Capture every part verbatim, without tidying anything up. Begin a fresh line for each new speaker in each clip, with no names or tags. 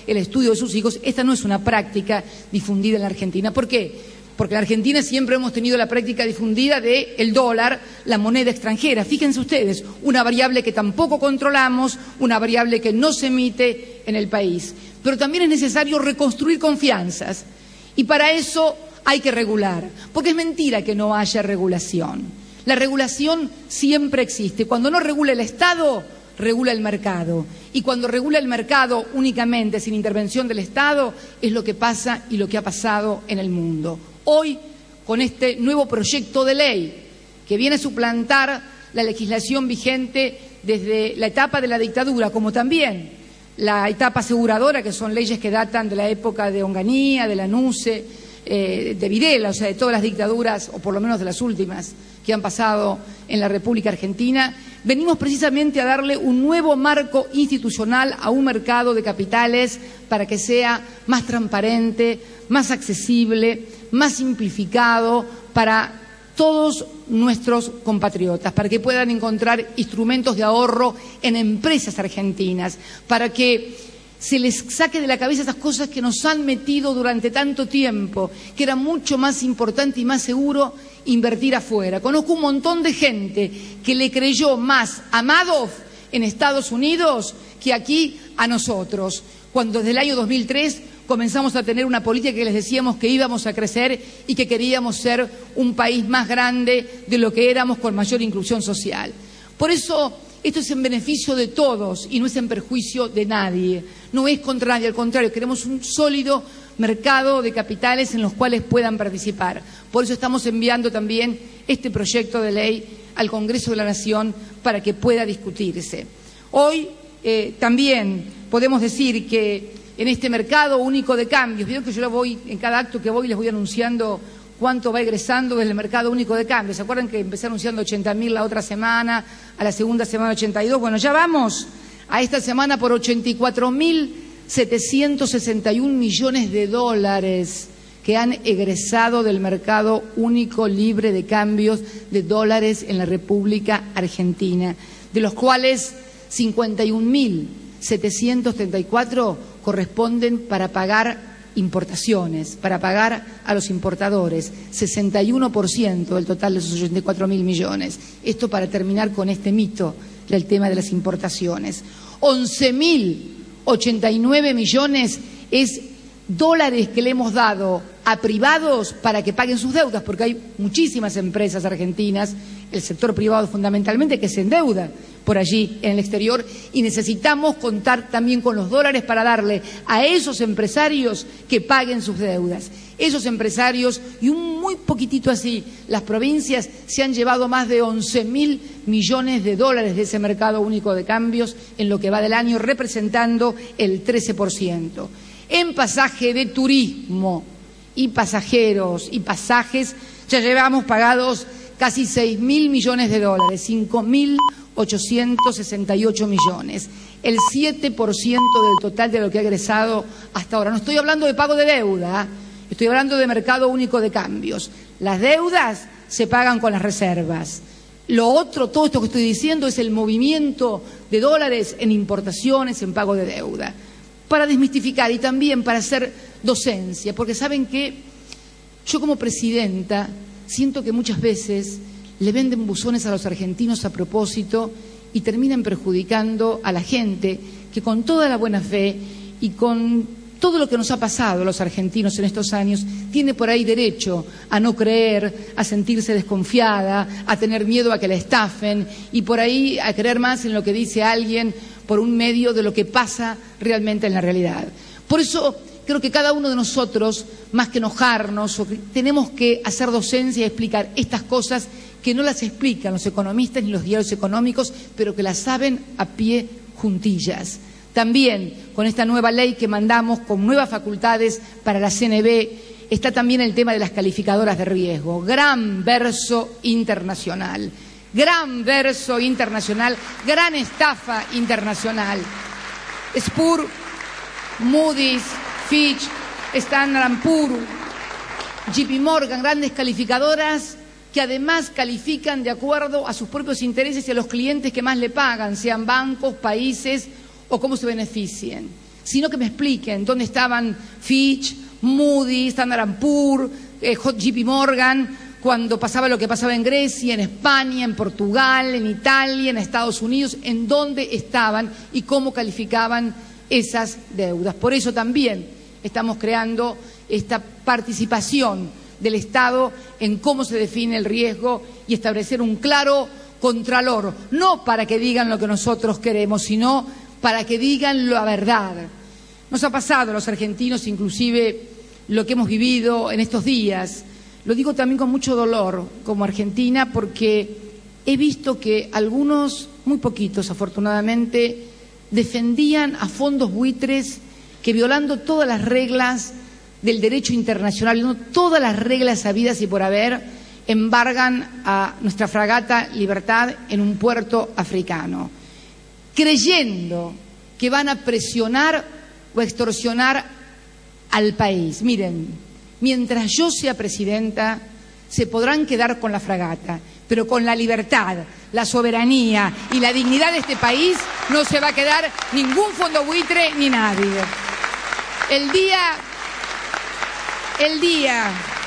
el estudio de sus hijos. Esta no es una práctica difundida en la Argentina. ¿Por qué? Porque en la Argentina siempre hemos tenido la práctica difundida del dólar, la moneda extranjera. Fíjense ustedes, una variable que tampoco controlamos, una variable que no se emite en el país. Pero también es necesario reconstruir confianzas. Y para eso hay que regular. Porque es mentira que no haya regulación. La regulación siempre existe. Cuando no regula el Estado, regula el mercado. Y cuando regula el mercado únicamente sin intervención del Estado, es lo que pasa y lo que ha pasado en el mundo. Hoy, con este nuevo proyecto de ley que viene a suplantar la legislación vigente desde la etapa de la dictadura, como también la etapa aseguradora, que son leyes que datan de la época de Onganía, de Lanusse, eh, de Videla, o sea, de todas las dictaduras, o por lo menos de las últimas que han pasado en la República Argentina, venimos precisamente a darle un nuevo marco institucional a un mercado de capitales para que sea más transparente, más accesible, más simplificado para todos nuestros compatriotas, para que puedan encontrar instrumentos de ahorro en empresas argentinas, para que se les saque de la cabeza esas cosas que nos han metido durante tanto tiempo, que era mucho más importante y más seguro invertir afuera. Conozco un montón de gente que le creyó más a Madoff en Estados Unidos que aquí a nosotros, cuando desde el año dos mil tres comenzamos a tener una política que les decíamos que íbamos a crecer y que queríamos ser un país más grande de lo que éramos, con mayor inclusión social. Por eso esto es en beneficio de todos y no es en perjuicio de nadie. No es contra nadie, al contrario, queremos un sólido mercado de capitales en los cuales puedan participar. Por eso estamos enviando también este proyecto de ley al Congreso de la Nación para que pueda discutirse. Hoy eh, también podemos decir que en este mercado único de cambios, vieron que yo lo voy, en cada acto que voy les voy anunciando cuánto va egresando desde el mercado único de cambios. ¿Se acuerdan que empecé anunciando ochenta mil la otra semana, a la segunda semana ochenta y dos? Bueno, ya vamos a esta semana por ochenta y cuatro mil setecientos sesenta y un millones de dólares que han egresado del mercado único libre de cambios de dólares en la República Argentina, de los cuales cincuenta y un mil setecientos treinta y cuatro corresponden para pagar importaciones, para pagar a los importadores, sesenta y uno por ciento del total de esos ochenta y cuatro mil millones. Esto para terminar con este mito del tema de las importaciones. once mil ochenta y nueve millones es dólares que le hemos dado a privados para que paguen sus deudas, porque hay muchísimas empresas argentinas, el sector privado fundamentalmente, que se endeuda por allí en el exterior, y necesitamos contar también con los dólares para darle a esos empresarios que paguen sus deudas. Esos empresarios, y un muy poquitito así, las provincias se han llevado más de once mil millones de dólares de ese mercado único de cambios en lo que va del año, representando el trece por ciento. En pasaje de turismo y pasajeros y pasajes ya llevamos pagados casi seis mil millones de dólares, cinco mil ochocientos sesenta y ocho millones, el siete por ciento del total de lo que ha egresado hasta ahora. No estoy hablando de pago de deuda, estoy hablando de mercado único de cambios. Las deudas se pagan con las reservas. Lo otro, todo esto que estoy diciendo, es el movimiento de dólares en importaciones, en pago de deuda. Para desmistificar y también para hacer docencia, porque saben que yo como presidenta siento que muchas veces le venden buzones a los argentinos a propósito y terminan perjudicando a la gente que con toda la buena fe y con todo lo que nos ha pasado a los argentinos en estos años tiene por ahí derecho a no creer, a sentirse desconfiada, a tener miedo a que la estafen y por ahí a creer más en lo que dice alguien por un medio de lo que pasa realmente en la realidad. Por eso creo que cada uno de nosotros, más que enojarnos, tenemos que hacer docencia y explicar estas cosas que no las explican los economistas ni los diarios económicos, pero que las saben a pie juntillas. También con esta nueva ley que mandamos, con nuevas facultades para la C N B, está también el tema de las calificadoras de riesgo. Gran verso internacional, gran verso internacional, gran estafa internacional. S P U R, Moody's, Fitch, Standard and Poor's, J P Morgan, grandes calificadoras que además califican de acuerdo a sus propios intereses y a los clientes que más le pagan, sean bancos, países o cómo se beneficien. sino que me expliquen dónde estaban Fitch, Moody's, Standard and Poor's, eh, J P Morgan, cuando pasaba lo que pasaba en Grecia, en España, en Portugal, en Italia, en Estados Unidos, en dónde estaban y cómo calificaban esas deudas. Por eso también estamos creando esta participación del Estado en cómo se define el riesgo y establecer un claro contralor, no para que digan lo que nosotros queremos, sino para que digan la verdad. Nos ha pasado a los argentinos, inclusive lo que hemos vivido en estos días. Lo digo también con mucho dolor como argentina, porque he visto que algunos, muy poquitos afortunadamente, defendían a fondos buitres que, violando todas las reglas del derecho internacional, violando todas las reglas habidas y por haber, embargan a nuestra fragata Libertad en un puerto africano, creyendo que van a presionar o extorsionar al país. Miren, mientras yo sea presidenta, se podrán quedar con la fragata, pero con la libertad, la soberanía y la dignidad de este país no se va a quedar ningún fondo buitre ni nadie. El día, el día,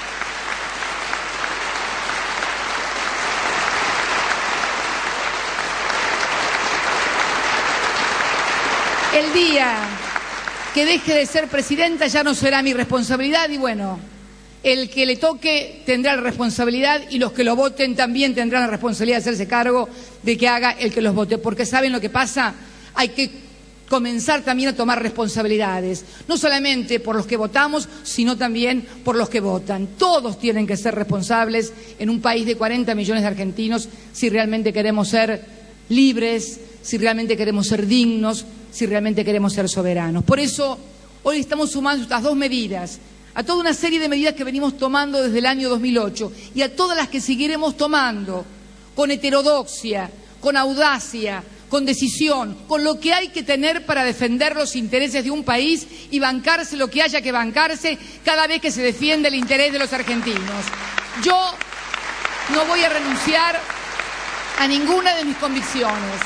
el día que deje de ser presidenta ya no será mi responsabilidad y bueno, el que le toque tendrá la responsabilidad y los que lo voten también tendrán la responsabilidad de hacerse cargo de que haga el que los vote, porque ¿saben lo que pasa? Hay que comenzar también a tomar responsabilidades, no solamente por los que votamos, sino también por los que votan. Todos tienen que ser responsables en un país de cuarenta millones de argentinos si realmente queremos ser libres, si realmente queremos ser dignos, si realmente queremos ser soberanos. Por eso, hoy estamos sumando estas dos medidas, a toda una serie de medidas que venimos tomando desde el año dos mil ocho y a todas las que seguiremos tomando con heterodoxia, con audacia, con decisión, con lo que hay que tener para defender los intereses de un país y bancarse lo que haya que bancarse cada vez que se defiende el interés de los argentinos. Yo no voy a renunciar a ninguna de mis convicciones.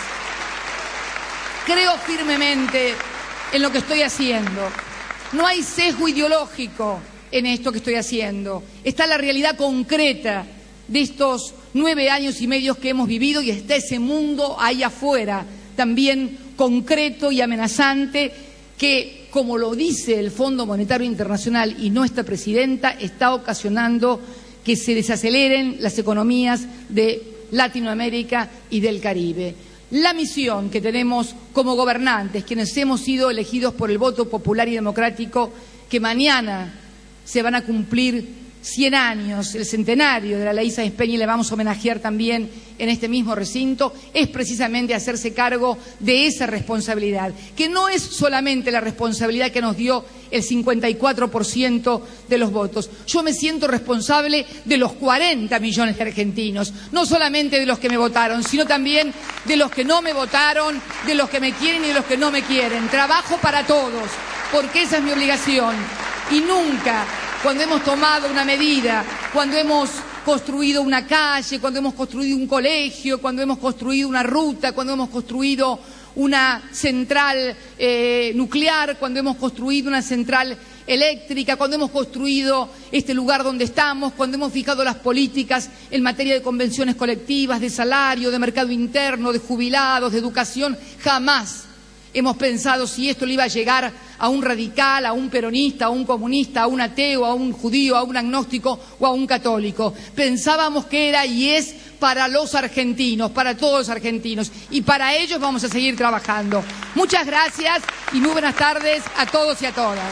Creo firmemente en lo que estoy haciendo. No hay sesgo ideológico en esto que estoy haciendo. Está la realidad concreta de estos nueve años y medio que hemos vivido y está ese mundo ahí afuera, también concreto y amenazante, que, como lo dice el Fondo Monetario Internacional y nuestra presidenta, está ocasionando que se desaceleren las economías de Latinoamérica y del Caribe. La misión que tenemos como gobernantes, quienes hemos sido elegidos por el voto popular y democrático, que mañana se van a cumplir cien años, el centenario de la ley Sáenz Peña, y le vamos a homenajear también en este mismo recinto, es precisamente hacerse cargo de esa responsabilidad, que no es solamente la responsabilidad que nos dio el cincuenta y cuatro por ciento de los votos. Yo me siento responsable de los cuarenta millones de argentinos, no solamente de los que me votaron, sino también de los que no me votaron, de los que me quieren y de los que no me quieren. Trabajo para todos, porque esa es mi obligación. Y nunca, cuando hemos tomado una medida, cuando hemos construido una calle, cuando hemos construido un colegio, cuando hemos construido una ruta, cuando hemos construido una central eh, nuclear, cuando hemos construido una central eléctrica, cuando hemos construido este lugar donde estamos, cuando hemos fijado las políticas en materia de convenciones colectivas, de salario, de mercado interno, de jubilados, de educación, jamás hemos pensado si esto le iba a llegar a un radical, a un peronista, a un comunista, a un ateo, a un judío, a un agnóstico o a un católico. Pensábamos que era y es para los argentinos, para todos los argentinos, y para ellos vamos a seguir trabajando. Muchas gracias y muy buenas tardes a todos y a todas.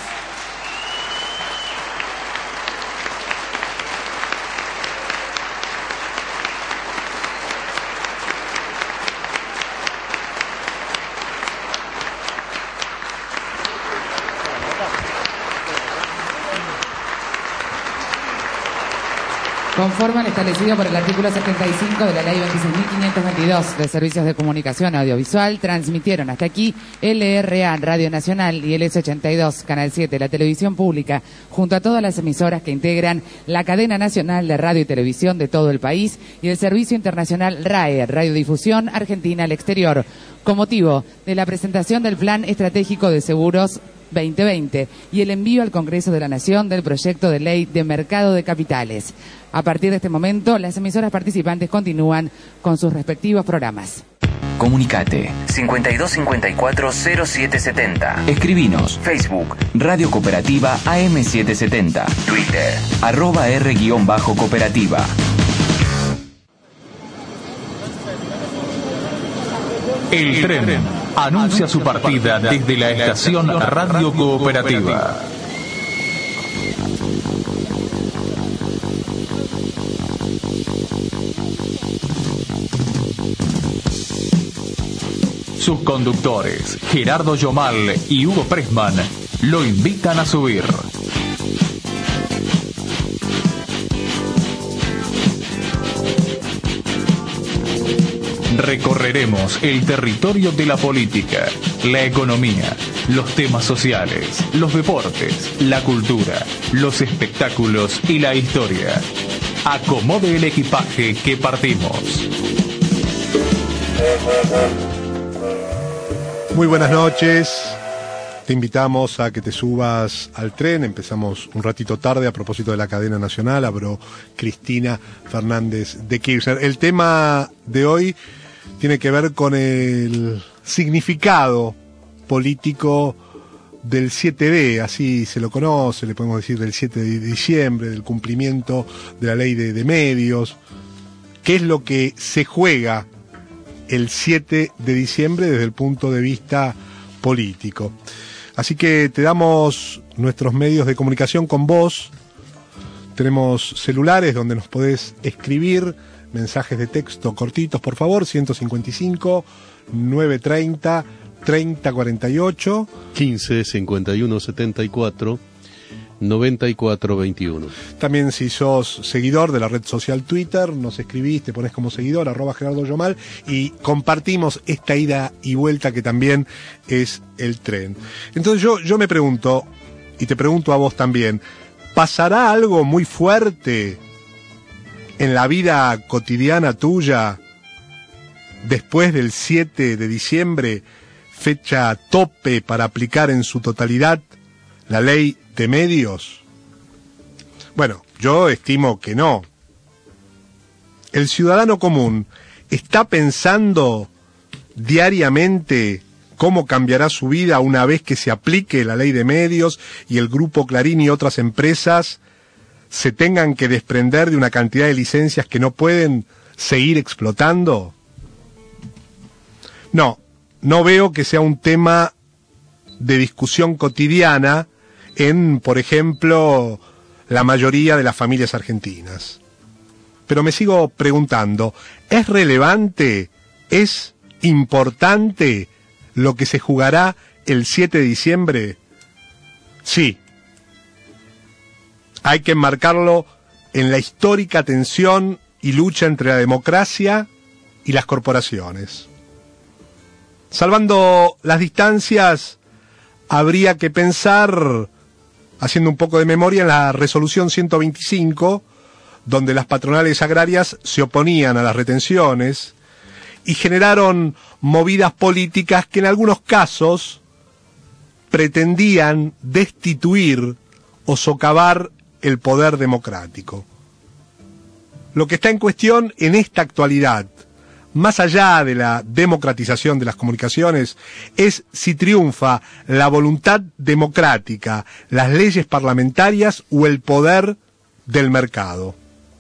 Conforme al establecido por el artículo setenta y cinco de la Ley veintiséis mil quinientos veintidós de Servicios de Comunicación Audiovisual, transmitieron hasta aquí L R A Radio Nacional y el S ochenta y dos Canal siete, la televisión pública, junto a todas las emisoras que integran la cadena nacional de radio y televisión de todo el país y el servicio internacional R A E, Radiodifusión Argentina al Exterior, con motivo de la presentación del Plan Estratégico de Seguros veinte veinte y el envío al Congreso de la Nación del proyecto de ley de mercado de capitales. A partir de este momento, las emisoras participantes continúan con sus respectivos programas.
Comunicate cincuenta y dos cincuenta y cuatro cero siete setenta. Escribinos Facebook Radio Cooperativa A M setecientos setenta. Twitter arroba R-cooperativa.
El tren anuncia su partida desde la estación Radio Cooperativa. Sus conductores, Gerardo Yomal y Hugo Pressman, lo invitan a subir. Recorreremos el territorio de la política, la economía, los temas sociales, los deportes, la cultura, los espectáculos y la historia. Acomode el equipaje que partimos.
Muy buenas noches. Te invitamos a que te subas al tren. Empezamos un ratito tarde a propósito de la cadena nacional. Habló Cristina Fernández de Kirchner. El tema de hoy tiene que ver con el significado político del siete D, así se lo conoce, le podemos decir del siete de diciembre, del cumplimiento de la ley de, de medios. ¿Qué es lo que se juega el siete de diciembre desde el punto de vista político? Así que te damos nuestros medios de comunicación con vos. Tenemos celulares donde nos podés escribir mensajes de texto cortitos, por favor, ciento cincuenta y cinco, novecientos treinta, treinta cuarenta y ocho.
quince, cincuenta y uno, setenta y cuatro, noventa y cuatro, veintiuno.
También si sos seguidor de la red social Twitter, nos escribís, te pones como seguidor, arroba Gerardo Yomal, y compartimos esta ida y vuelta que también es el tren. Entonces yo, yo me pregunto, y te pregunto a vos también, ¿pasará algo muy fuerte en la vida cotidiana tuya después del siete de diciembre, fecha tope para aplicar en su totalidad la ley de medios? Bueno, yo estimo que no. El ciudadano común está pensando diariamente cómo cambiará su vida una vez que se aplique la ley de medios y el Grupo Clarín y otras empresas se tengan que desprender de una cantidad de licencias que no pueden seguir explotando. No, no veo que sea un tema de discusión cotidiana en, por ejemplo, la mayoría de las familias argentinas. Pero me sigo preguntando, ¿es relevante, es importante lo que se jugará el siete de diciembre? Sí. Hay que enmarcarlo en la histórica tensión y lucha entre la democracia y las corporaciones. Salvando las distancias, habría que pensar, haciendo un poco de memoria, en la resolución ciento veinticinco, donde las patronales agrarias se oponían a las retenciones y generaron movidas políticas que en algunos casos pretendían destituir o socavar el poder democrático. Lo que está en cuestión en esta actualidad, más allá de la democratización de las comunicaciones, es si triunfa la voluntad democrática, las leyes parlamentarias o el poder del mercado.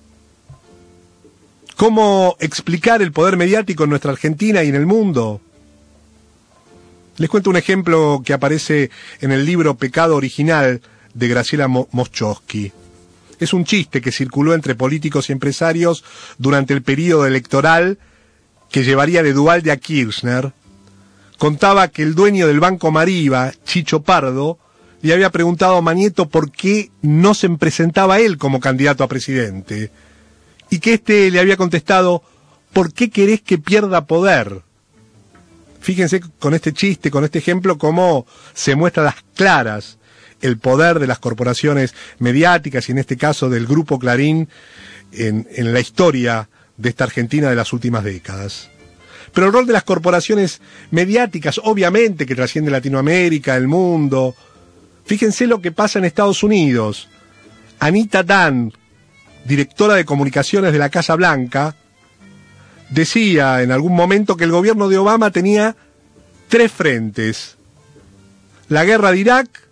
¿Cómo explicar el poder mediático en nuestra Argentina y en el mundo? Les cuento un ejemplo que aparece en el libro Pecado Original de Graciela Moschowski. Es un chiste que circuló entre políticos y empresarios durante el período electoral que llevaría de Duhalde a Kirchner. Contaba que el dueño del Banco Mariva, Chicho Pardo, le había preguntado a Manieto por qué no se presentaba él como candidato a presidente, y que éste le había contestado: ¿por qué querés que pierda poder? Fíjense con este chiste, con este ejemplo, cómo se muestra a las claras el poder de las corporaciones mediáticas y en este caso del Grupo Clarín en, en la historia de esta Argentina de las últimas décadas. Pero el rol de las corporaciones mediáticas, obviamente que trasciende Latinoamérica, el mundo, Fíjense lo que pasa en Estados Unidos. Anita Dunn, directora de comunicaciones de la Casa Blanca, decía en algún momento que el gobierno de Obama tenía tres frentes: la guerra de Irak,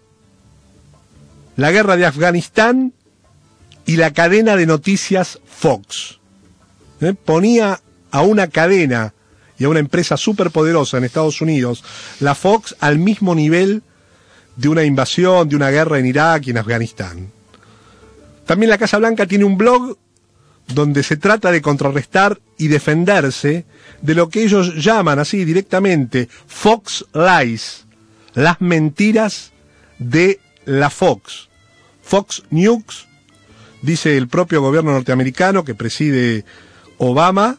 la guerra de Afganistán y la cadena de noticias Fox. ¿Eh? Ponía a una cadena y a una empresa superpoderosa en Estados Unidos, la Fox, al mismo nivel de una invasión, de una guerra en Irak y en Afganistán. También la Casa Blanca tiene un blog donde se trata de contrarrestar y defenderse de lo que ellos llaman así directamente Fox Lies, las mentiras de la Fox. Fox News, dice el propio gobierno norteamericano que preside Obama,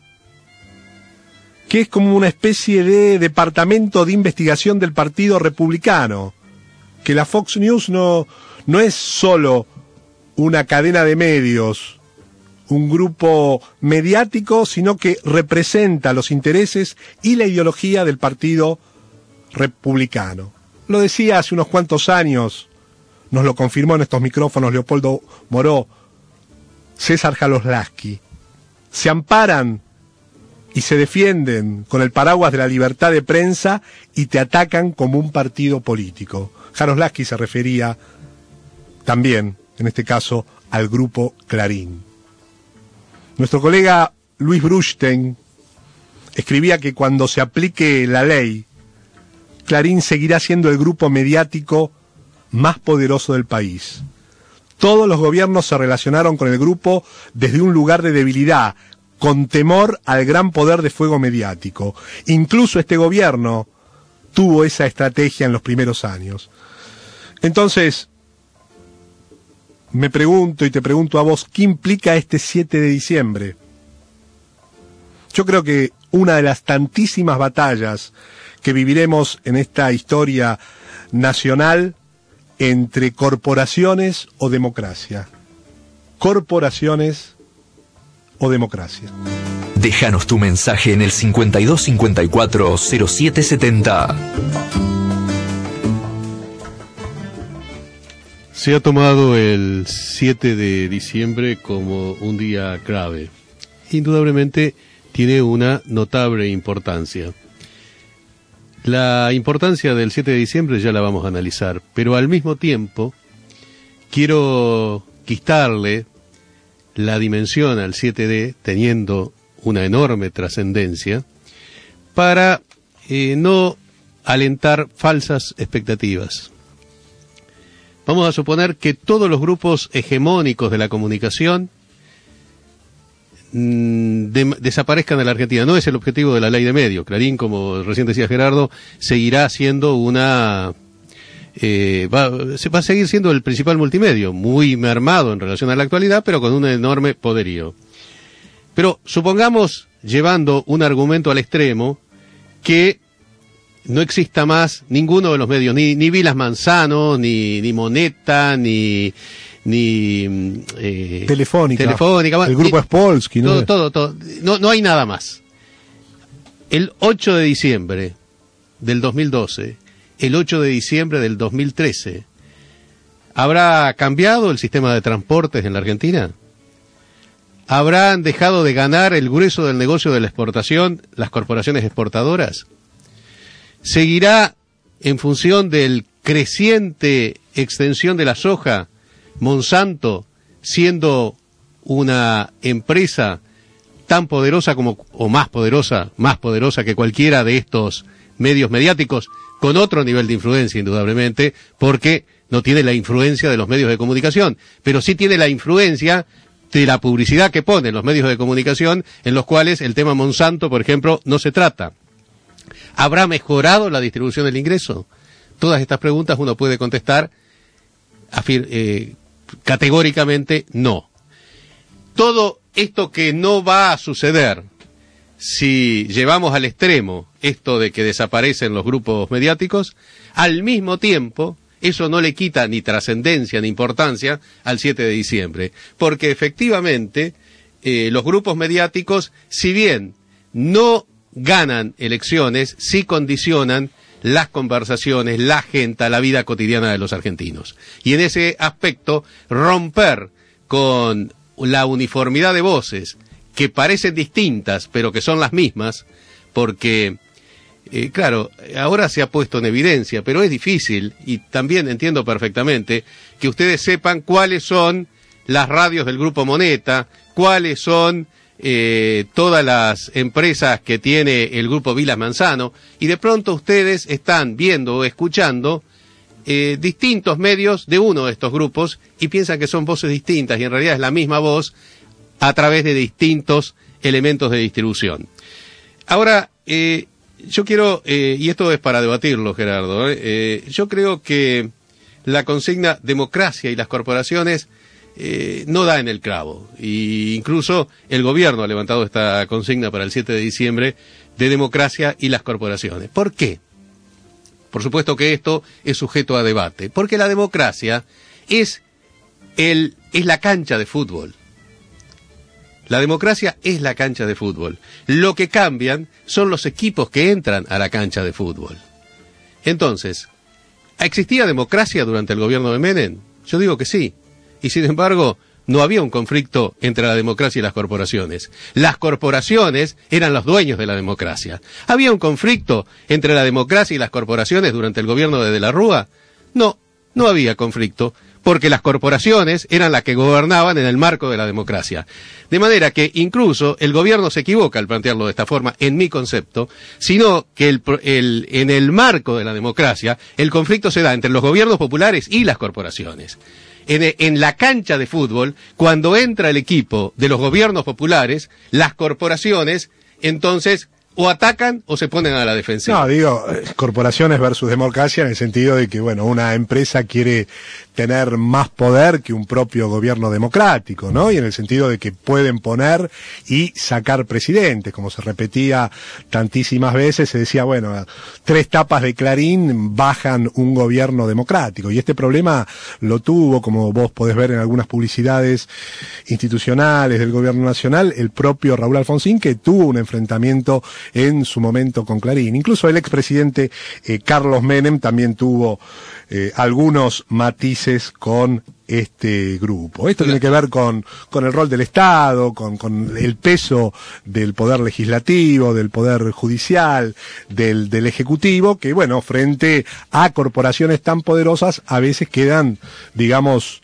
que es como una especie de departamento de investigación del Partido Republicano, que la Fox News no, no es solo una cadena de medios, un grupo mediático, sino que representa los intereses y la ideología del Partido Republicano. Lo decía hace unos cuantos años, nos lo confirmó en estos micrófonos Leopoldo Moró, César Jaloslaski. Se amparan y se defienden con el paraguas de la libertad de prensa y te atacan como un partido político. Jaloslaski se refería también, en este caso, al grupo Clarín. Nuestro colega Luis Brustein escribía que cuando se aplique la ley, Clarín seguirá siendo el grupo mediático más poderoso del país. Todos los gobiernos se relacionaron con el grupo desde un lugar de debilidad, con temor al gran poder de fuego mediático. Incluso este gobierno tuvo esa estrategia en los primeros años. Entonces, me pregunto y te pregunto a vos, ¿qué implica este siete de diciembre? Yo creo que una de las tantísimas batallas que viviremos en esta historia nacional entre corporaciones o democracia. Corporaciones o democracia.
Déjanos tu mensaje en el cincuenta y dos cincuenta y cuatro cero siete setenta.
Se ha tomado el siete de diciembre como un día clave. Indudablemente tiene una notable importancia. La importancia del siete de diciembre ya la vamos a analizar, pero al mismo tiempo quiero quitarle la dimensión al siete de, teniendo una enorme trascendencia, para eh, no alentar falsas expectativas. Vamos a suponer que todos los grupos hegemónicos de la comunicación mmm, de, desaparezcan de la Argentina. No es el objetivo de la ley de medios. Clarín, como recién decía Gerardo, seguirá siendo una... Eh, va, va a seguir siendo el principal multimedio, muy mermado en relación a la actualidad, pero con un enorme poderío. Pero supongamos, llevando un argumento al extremo, que no exista más ninguno de los medios, ni, ni Vilas Manzano, ni, ni Moneta, ni... ni eh,
Telefónica,
Telefónica,
el grupo Spolsky, ¿no?
Todo, todo, todo. No, no hay nada más. El ocho de diciembre del dos mil doce, el ocho de diciembre del dos mil trece, ¿habrá cambiado el sistema de transportes en la Argentina? ¿Habrán dejado de ganar el grueso del negocio de la exportación las corporaciones exportadoras? ¿Seguirá, en función del creciente extensión de la soja, Monsanto siendo una empresa tan poderosa como, o más poderosa, más poderosa que cualquiera de estos medios mediáticos, con otro nivel de influencia, indudablemente, porque no tiene la influencia de los medios de comunicación, pero sí tiene la influencia de la publicidad que ponen los medios de comunicación, en los cuales el tema Monsanto, por ejemplo, no se trata? ¿Habrá mejorado la distribución del ingreso? Todas estas preguntas uno puede contestar afir- eh, categóricamente no. Todo esto que no va a suceder si llevamos al extremo esto de que desaparecen los grupos mediáticos, al mismo tiempo eso no le quita ni trascendencia ni importancia al siete de diciembre, porque efectivamente eh, los grupos mediáticos, si bien no ganan elecciones, sí condicionan las conversaciones, la agenda, la vida cotidiana de los argentinos. Y en ese aspecto, romper con la uniformidad de voces, que parecen distintas, pero que son las mismas, porque, eh, claro, ahora se ha puesto en evidencia, pero es difícil, y también entiendo perfectamente, que ustedes sepan cuáles son las radios del Grupo Moneta, cuáles son eh, todas las empresas que tiene el Grupo Vilas Manzano, y de pronto ustedes están viendo o escuchando eh, distintos medios de uno de estos grupos y piensan que son voces distintas, y en realidad es la misma voz a través de distintos elementos de distribución. Ahora, eh, yo quiero, eh, y esto es para debatirlo, Gerardo, eh, eh, yo creo que la consigna democracia y las corporaciones eh, no da en el clavo, y incluso el gobierno ha levantado esta consigna para el siete de diciembre de democracia y las corporaciones. ¿Por qué? Por supuesto que esto es sujeto a debate, porque la democracia es, el, es la cancha de fútbol. La democracia es la cancha de fútbol. Lo que cambian son los equipos que entran a la cancha de fútbol. Entonces, ¿existía democracia durante el gobierno de Menem? Yo digo que sí. Y sin embargo, no había un conflicto entre la democracia y las corporaciones. Las corporaciones eran los dueños de la democracia. ¿Había un conflicto entre la democracia y las corporaciones durante el gobierno de De la Rúa? No, no había conflicto, porque las corporaciones eran las que gobernaban en el marco de la democracia. De manera que incluso el gobierno se equivoca al plantearlo de esta forma, en mi concepto, sino que el, el, en el marco de la democracia el conflicto se da entre los gobiernos populares y las corporaciones. En, en la cancha de fútbol, cuando entra el equipo de los gobiernos populares, las corporaciones, entonces, o atacan o se ponen a la defensiva.
No, digo, corporaciones versus democracia en el sentido de que, bueno, una empresa quiere tener más poder que un propio gobierno democrático, ¿no? Y en el sentido de que pueden poner y sacar presidentes, como se repetía tantísimas veces, se decía, bueno, tres tapas de Clarín bajan un gobierno democrático, y este problema lo tuvo, como vos podés ver en algunas publicidades institucionales del gobierno nacional, el propio Raúl Alfonsín, que tuvo un enfrentamiento en su momento con Clarín. Incluso el expresidente eh, Carlos Menem también tuvo eh, algunos matices con este grupo. Esto tiene que ver con, con el rol del Estado, con, con el peso del poder legislativo, del poder judicial, del, del ejecutivo, que bueno, frente a corporaciones tan poderosas a veces quedan, digamos,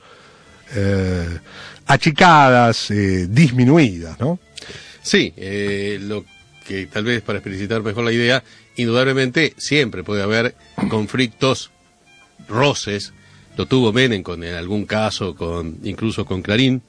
eh, achicadas, eh, disminuidas, ¿no?
Sí, eh, lo que tal vez para explicitar mejor la idea, indudablemente siempre puede haber conflictos, roces, lo tuvo Menem con, en algún caso, con incluso con Clarín,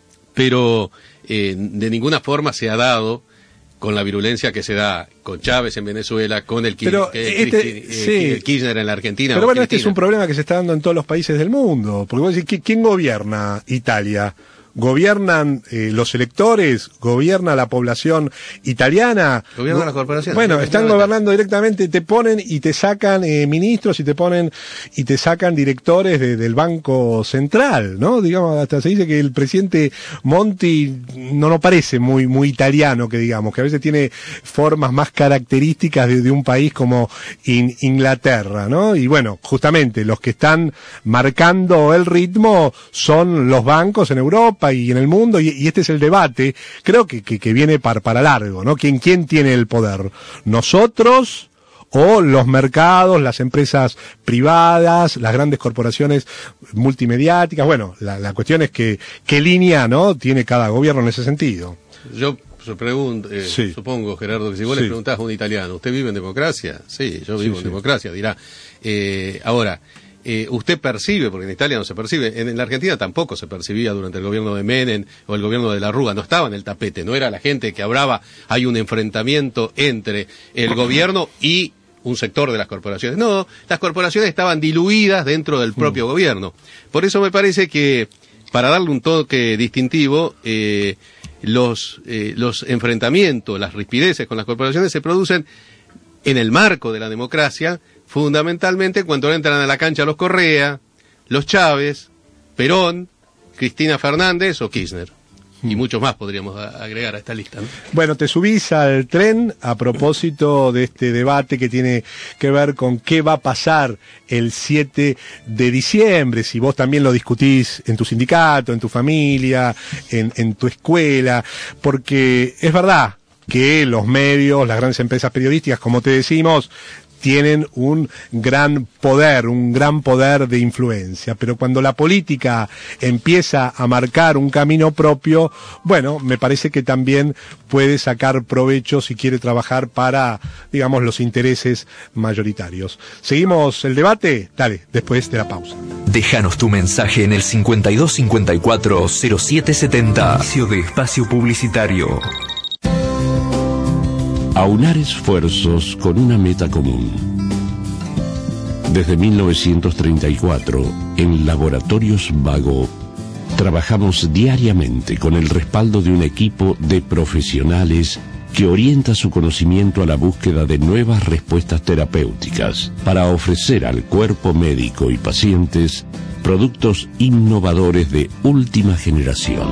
pero eh, de ninguna forma se ha dado con la virulencia que se da con Chávez en Venezuela, con el,
pero
que,
este,
Cristi,
sí.
eh, el Kirchner en la Argentina.
Pero bueno,
Cristina.
Este es un problema que se está dando en todos los países del mundo, porque vos decís, ¿quién gobierna Italia? ¿Gobiernan eh, los electores? ¿Gobierna la población italiana?
¿Gobiernan las corporaciones?
Bueno, están gobernando directamente, te ponen y te sacan eh, ministros y te ponen y te sacan directores de, del Banco Central, ¿no? Digamos, hasta se dice que el presidente Monti no nos parece muy muy italiano, que digamos, que a veces tiene formas más características de, de un país como in, Inglaterra, ¿no? Y bueno, justamente los que están marcando el ritmo son los bancos en Europa y en el mundo, y, y este es el debate, creo que, que, que viene para, para largo, ¿no? ¿Quién, quién tiene el poder? ¿Nosotros o los mercados, las empresas privadas, las grandes corporaciones multimediáticas? Bueno, la, la cuestión es que qué línea, ¿no?, tiene cada gobierno en ese sentido.
Yo pregunto, eh,
sí.
supongo, Gerardo, que si vos
sí.
le preguntás a un italiano, ¿usted vive en democracia? Sí, yo vivo
sí,
en
sí.
democracia, dirá. Eh, ahora, Eh, usted percibe, porque en Italia no se percibe, en, en la Argentina tampoco se percibía durante el gobierno de Menem o el gobierno de la Rúa, no estaba en el tapete, no era la gente que hablaba, hay un enfrentamiento entre el gobierno y un sector de las corporaciones. No, las corporaciones estaban diluidas dentro del propio mm. gobierno. Por eso me parece que, para darle un toque distintivo, eh, los, eh, los enfrentamientos, las rispideces con las corporaciones se producen en el marco de la democracia, fundamentalmente cuando entran a la cancha los Correa, los Chávez, Perón, Cristina Fernández o Kirchner. Y muchos más podríamos agregar a esta lista, ¿no?
Bueno, te subís al tren a propósito de este debate que tiene que ver con qué va a pasar el siete de diciembre, si vos también lo discutís en tu sindicato, en tu familia, en, en tu escuela, porque es verdad que los medios, las grandes empresas periodísticas, como te decimos, tienen un gran poder, un gran poder de influencia, pero cuando la política empieza a marcar un camino propio, bueno, me parece que también puede sacar provecho si quiere trabajar para, digamos, los intereses mayoritarios. ¿Seguimos el debate? Dale, después de la pausa.
Déjanos tu mensaje en el cincuenta y dos cincuenta y cuatro cero siete setenta. Inicio de espacio publicitario.
Aunar esfuerzos con una meta común. Desde mil novecientos treinta y cuatro, en Laboratorios Vago, trabajamos diariamente con el respaldo de un equipo de profesionales que orienta su conocimiento a la búsqueda de nuevas respuestas terapéuticas para ofrecer al cuerpo médico y pacientes productos innovadores de última generación.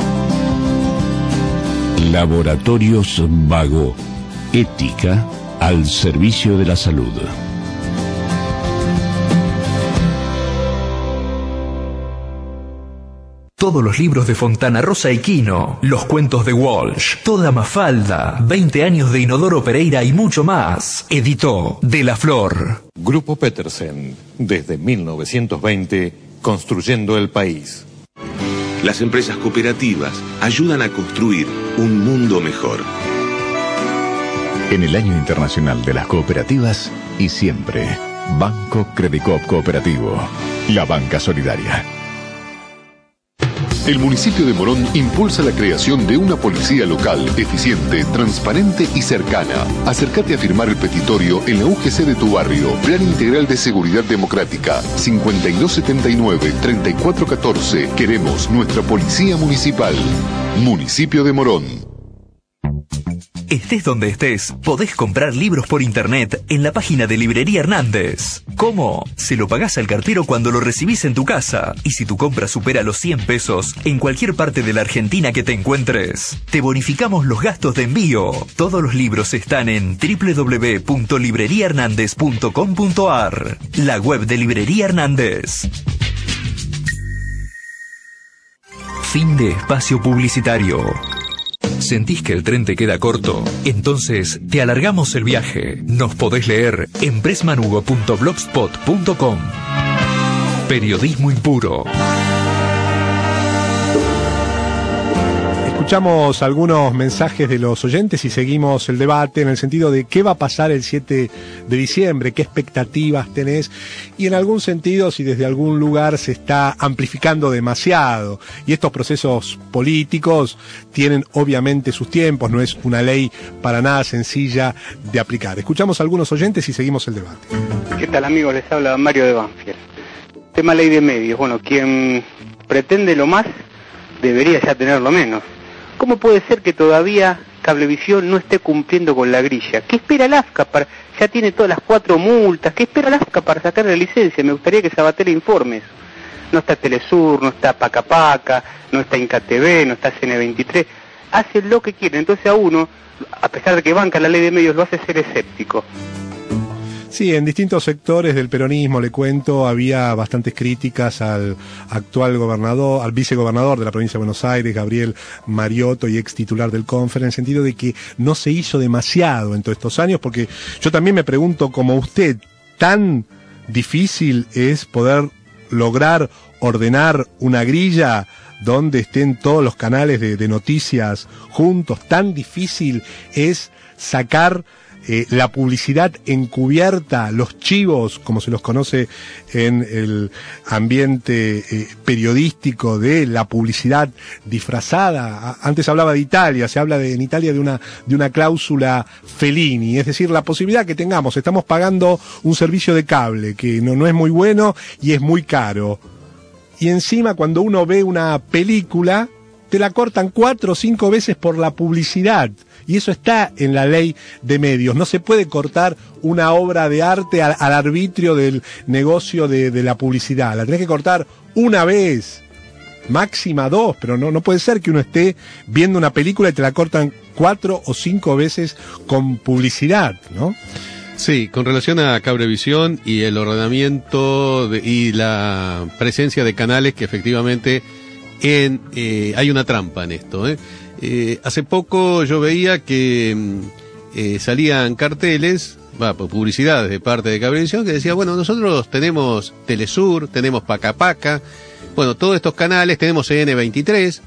Laboratorios Vago. Ética al servicio de la salud.
Todos los libros de Fontana Rosa y Quino, los cuentos de Walsh, toda Mafalda, veinte años de Inodoro Pereira y mucho más. Editó De la Flor.
Grupo Petersen, desde mil novecientos veinte, construyendo el país.
Las empresas cooperativas ayudan a construir un mundo mejor.
En el Año Internacional de las Cooperativas y siempre, Banco Credicop Cooperativo, la banca solidaria.
El municipio de Morón impulsa la creación de una policía local, eficiente, transparente y cercana. Acércate a firmar el petitorio en la U G C de tu barrio. Plan Integral de Seguridad Democrática, cincuenta y dos setenta y nueve, treinta y cuatro catorce. Queremos nuestra policía municipal. Municipio de Morón.
Estés donde estés, podés comprar libros por internet en la página de Librería Hernández. ¿Cómo? Se lo pagás al cartero cuando lo recibís en tu casa. Y si tu compra supera los cien pesos, en cualquier parte de la Argentina que te encuentres, te bonificamos los gastos de envío. Todos los libros están en doble u doble u doble u punto librería hernández punto com punto a r, la web de Librería Hernández. Fin de espacio publicitario. ¿Sentís que el tren te queda corto? Entonces te alargamos el viaje. Nos podés leer en pressmanugo punto blogspot punto com. Periodismo impuro.
Escuchamos algunos mensajes de los oyentes y seguimos el debate en el sentido de qué va a pasar el siete de diciembre, qué expectativas tenés, y en algún sentido si desde algún lugar se está amplificando demasiado, y estos procesos políticos tienen obviamente sus tiempos, no es una ley para nada sencilla de aplicar. Escuchamos a algunos oyentes y seguimos el debate.
¿Qué tal, amigos? Les habla Mario de Banfield. Tema ley de medios. Bueno, quien pretende lo más debería ya tener lo menos. ¿Cómo puede ser que todavía Cablevisión no esté cumpliendo con la grilla? ¿Qué espera el A F C A? Para, ya tiene todas las cuatro multas. ¿Qué espera el A F C A para sacar la licencia? Me gustaría que Sabater informe eso. No está Telesur, no está Paca Paca, no está Inca T V, no está C N veintitrés. Hacen lo que quieren. Entonces a uno, a pesar de que banca la ley de medios, lo hace ser escéptico.
Sí, en distintos sectores del peronismo, le cuento, había bastantes críticas al actual gobernador, al vicegobernador de la provincia de Buenos Aires, Gabriel Mariotto, y ex titular del CONFER, en el sentido de que no se hizo demasiado en todos estos años, porque yo también me pregunto, como usted, ¿tan difícil es poder lograr ordenar una grilla donde estén todos los canales de, de noticias juntos? ¿Tan difícil es sacar Eh, la publicidad encubierta, los chivos, como se los conoce en el ambiente eh, periodístico, de la publicidad disfrazada? Antes hablaba de Italia, se habla de, en Italia de una, de una cláusula Fellini, es decir, la posibilidad que tengamos, estamos pagando un servicio de cable que no, no es muy bueno y es muy caro. Y encima cuando uno ve una película, te la cortan cuatro o cinco veces por la publicidad. Y eso está en la ley de medios. No se puede cortar una obra de arte al, al arbitrio del negocio de, de la publicidad. La tenés que cortar una vez. máxima dos, pero no, no puede ser que uno esté viendo una película y te la cortan cuatro o cinco veces con publicidad, ¿no?
Sí, con relación a Cablevisión y el ordenamiento de, y la presencia de canales que efectivamente en, eh, hay una trampa en esto. ¿eh? Eh, hace poco yo veía que eh, salían carteles, va, publicidades de parte de Cablevisión que decía, bueno, nosotros tenemos Telesur, tenemos Paca Paca, bueno, todos estos canales, tenemos C N veintitrés,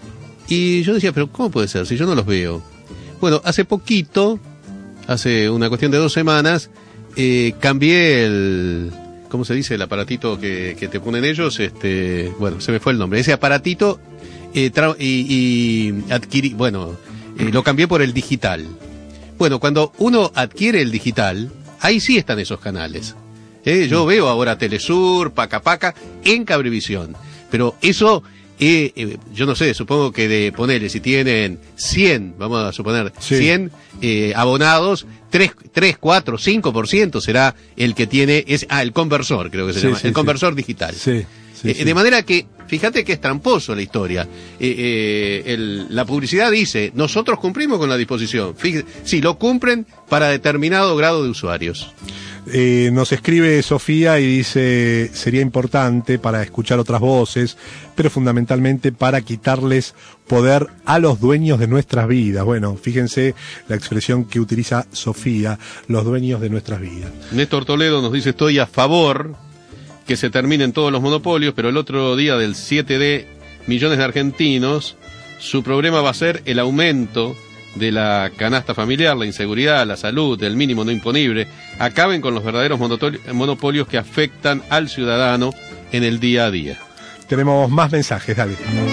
y yo decía, pero ¿cómo puede ser si yo no los veo? Bueno, hace poquito, hace una cuestión de dos semanas, eh, cambié el, ¿cómo se dice? El aparatito que, que te ponen ellos, este, bueno, se me fue el nombre. Ese aparatito, eh, tra- y, y adquirí, bueno, eh, lo cambié por el digital. Bueno, cuando uno adquiere el digital, ahí sí están esos canales. Eh, yo veo ahora Telesur, Paca Paca, en Cablevisión. Pero eso, eh, eh, yo no sé, supongo que de ponerle, si tienen cien, vamos a suponer, sí. cien eh, abonados, tres, tres, cuatro, cinco por ciento será el que tiene, es, ah, el conversor, creo que se sí, llama, sí, el conversor sí. digital.
Sí, sí,
eh,
sí.
De manera que, fíjate que es tramposo la historia. Eh, eh, el, la publicidad dice, nosotros cumplimos con la disposición. Fíjate, sí, lo cumplen para determinado grado de usuarios.
Eh, nos escribe Sofía y dice, sería importante para escuchar otras voces, pero fundamentalmente para quitarles poder a los dueños de nuestras vidas. Bueno, fíjense la expresión que utiliza Sofía, los dueños de nuestras vidas.
Néstor Toledo nos dice, estoy a favor que se terminen todos los monopolios, pero el otro día del siete de millones de argentinos, su problema va a ser el aumento de la canasta familiar, la inseguridad, la salud, el mínimo no imponible. Acaben con los verdaderos monopolios que afectan al ciudadano en el día a día.
Tenemos más mensajes, dale.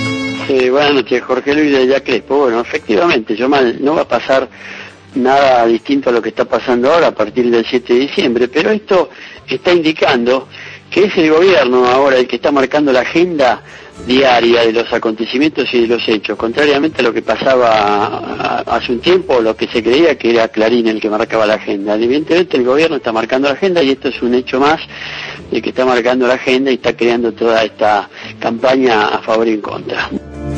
Sí, buenas noches, Jorge Luis de Yacrespo. Bueno, efectivamente, Yomal, no va a pasar nada distinto a lo que está pasando ahora a partir del siete de diciembre, pero esto está indicando que es el gobierno ahora el que está marcando la agenda diaria de los acontecimientos y de los hechos, contrariamente a lo que pasaba hace un tiempo, lo que se creía que era Clarín el que marcaba la agenda. Evidentemente el gobierno está marcando la agenda y esto es un hecho más de que está marcando la agenda y está creando toda esta campaña a favor y en contra.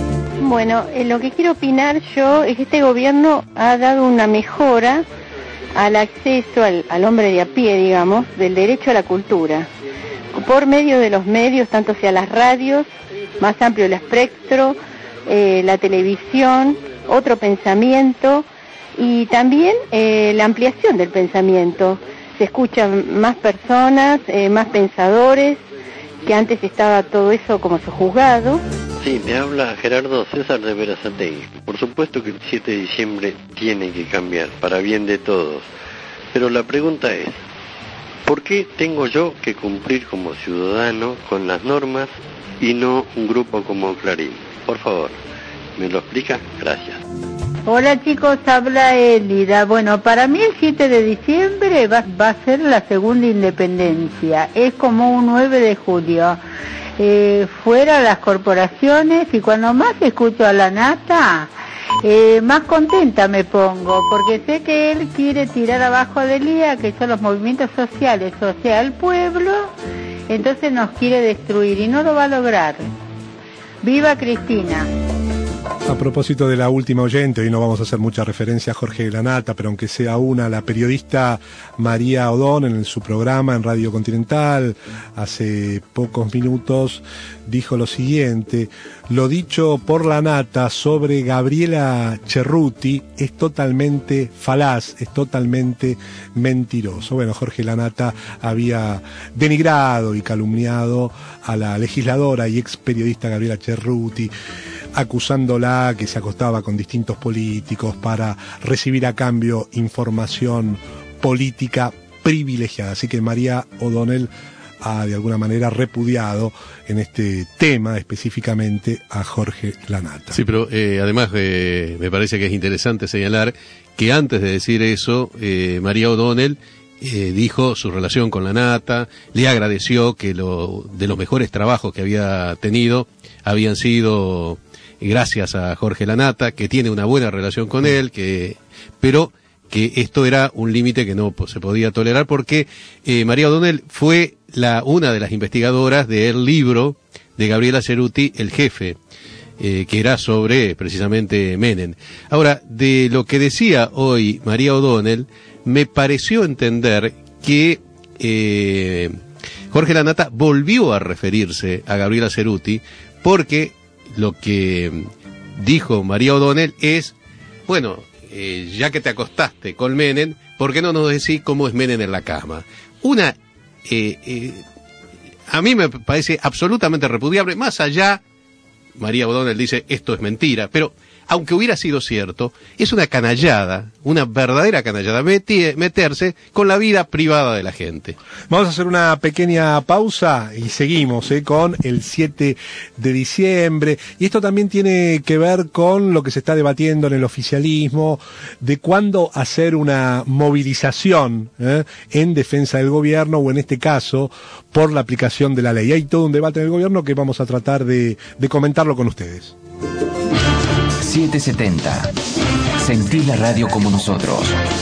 Bueno, eh, lo que quiero opinar yo es que este gobierno ha dado una mejora al acceso al, al hombre de a pie, digamos, del derecho a la cultura, por medio de los medios, tanto sea las radios, más amplio el espectro, eh, la televisión, otro pensamiento y también eh, la ampliación del pensamiento. Se escuchan más personas, eh, más pensadores, que antes estaba todo eso como sojuzgado.
Sí, me habla Gerardo César de Berazategui. Por supuesto que el siete de diciembre tiene que cambiar, para bien de todos. Pero la pregunta es, ¿por qué tengo yo que cumplir como ciudadano con las normas y no un grupo como Clarín? Por favor, ¿me lo explica? Gracias.
Hola chicos, habla Elida. Bueno, para mí el siete de diciembre va, va a ser la segunda independencia. Es como un nueve de julio. Eh, fuera las corporaciones, y cuando más escucho a la Nata, eh, más contenta me pongo, porque sé que él quiere tirar abajo del I A, que son los movimientos sociales, o sea, el pueblo, entonces nos quiere destruir y no lo va a lograr. ¡Viva Cristina!
A propósito de la última oyente, hoy no vamos a hacer mucha referencia a Jorge Lanata, pero aunque sea una, la periodista María O'Donnell en su programa en Radio Continental hace pocos minutos dijo lo siguiente: lo dicho por Lanata sobre Gabriela Cerruti es totalmente falaz, es totalmente mentiroso. Bueno, Jorge Lanata había denigrado y calumniado a la legisladora y ex periodista Gabriela Cerruti, acusándola que se acostaba con distintos políticos para recibir a cambio información política privilegiada. Así que María O'Donnell ha de alguna manera repudiado en este tema específicamente a Jorge Lanata.
Sí, pero eh, además eh, me parece que es interesante señalar que antes de decir eso, eh, María O'Donnell eh, dijo su relación con Lanata, le agradeció que lo, de los mejores trabajos que había tenido habían sido gracias a Jorge Lanata, que tiene una buena relación con él, que pero que esto era un límite que no pues, se podía tolerar porque eh, María O'Donnell fue la una de las investigadoras del libro de Gabriela Cerruti, el jefe, eh, que era sobre precisamente Menem. Ahora, de lo que decía hoy María O'Donnell, me pareció entender que eh, Jorge Lanata volvió a referirse a Gabriela Cerruti, porque lo que dijo María O'Donnell es, bueno, eh, ya que te acostaste con Menem, ¿por qué no nos decís cómo es Menem en la cama? Una, eh, eh, a mí me parece absolutamente repudiable, más allá, María O'Donnell dice, esto es mentira, pero aunque hubiera sido cierto, es una canallada, una verdadera canallada, meti- meterse con la vida privada de la gente.
Vamos a hacer una pequeña pausa y seguimos ¿eh? con el siete de diciembre. Y esto también tiene que ver con lo que se está debatiendo en el oficialismo, de cuándo hacer una movilización ¿eh? en defensa del gobierno, o en este caso, por la aplicación de la ley. Hay todo un debate en el gobierno que vamos a tratar de, de comentarlo con ustedes.
setecientos setenta. Sentí la radio como nosotros.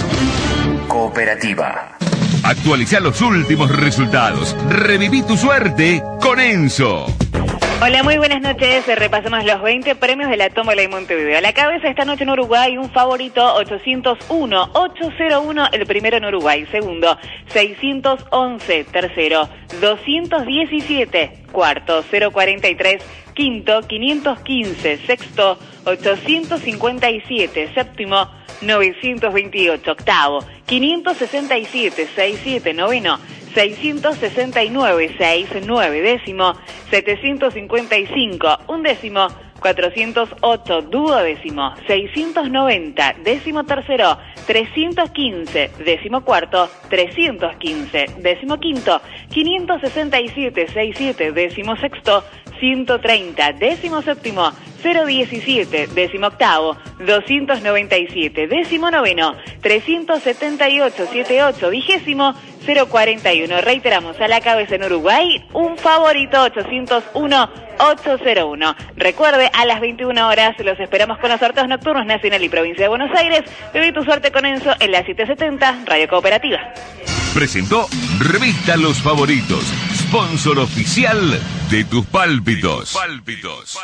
Cooperativa.
Actualiza los últimos resultados. Reviví tu suerte con Enzo.
Hola, muy buenas noches. Repasemos los veinte premios de la tómbola de Montevideo. A la cabeza esta noche en Uruguay, un favorito ochocientos uno, ochocientos uno, el primero en Uruguay. Segundo, seiscientos once, tercero, doscientos diecisiete, cuarto, cero cuarenta y tres, quinto, quinientos quince, sexto, ochocientos cincuenta y siete, séptimo, novecientos veintiocho, octavo, quinientos sesenta y siete, sesenta y siete, noveno, seiscientos sesenta y nueve, sesenta y nueve, décimo, setecientos cincuenta y cinco, undécimo, cuatrocientos ocho, duodécimo, seiscientos noventa, décimo tercero, trescientos quince, décimo cuarto, trescientos quince, décimo quinto, quinientos sesenta y siete, sesenta y siete, décimo sexto, ciento treinta, décimo séptimo, cero diecisiete, décimo octavo, doscientos noventa y siete, décimo noveno, trescientos setenta y ocho, setenta y ocho, vigésimo, cero cuarenta y uno. Reiteramos, a la cabeza en Uruguay, un favorito ochocientos uno, ochocientos uno. Recuerde, a las veintiuna horas los esperamos con los sorteos nocturnos nacional y provincia de Buenos Aires. Viví tu suerte con Enzo en la setecientos setenta, Radio Cooperativa.
Presentó Revista Los Favoritos, sponsor oficial de tus pálpitos. Pálpitos.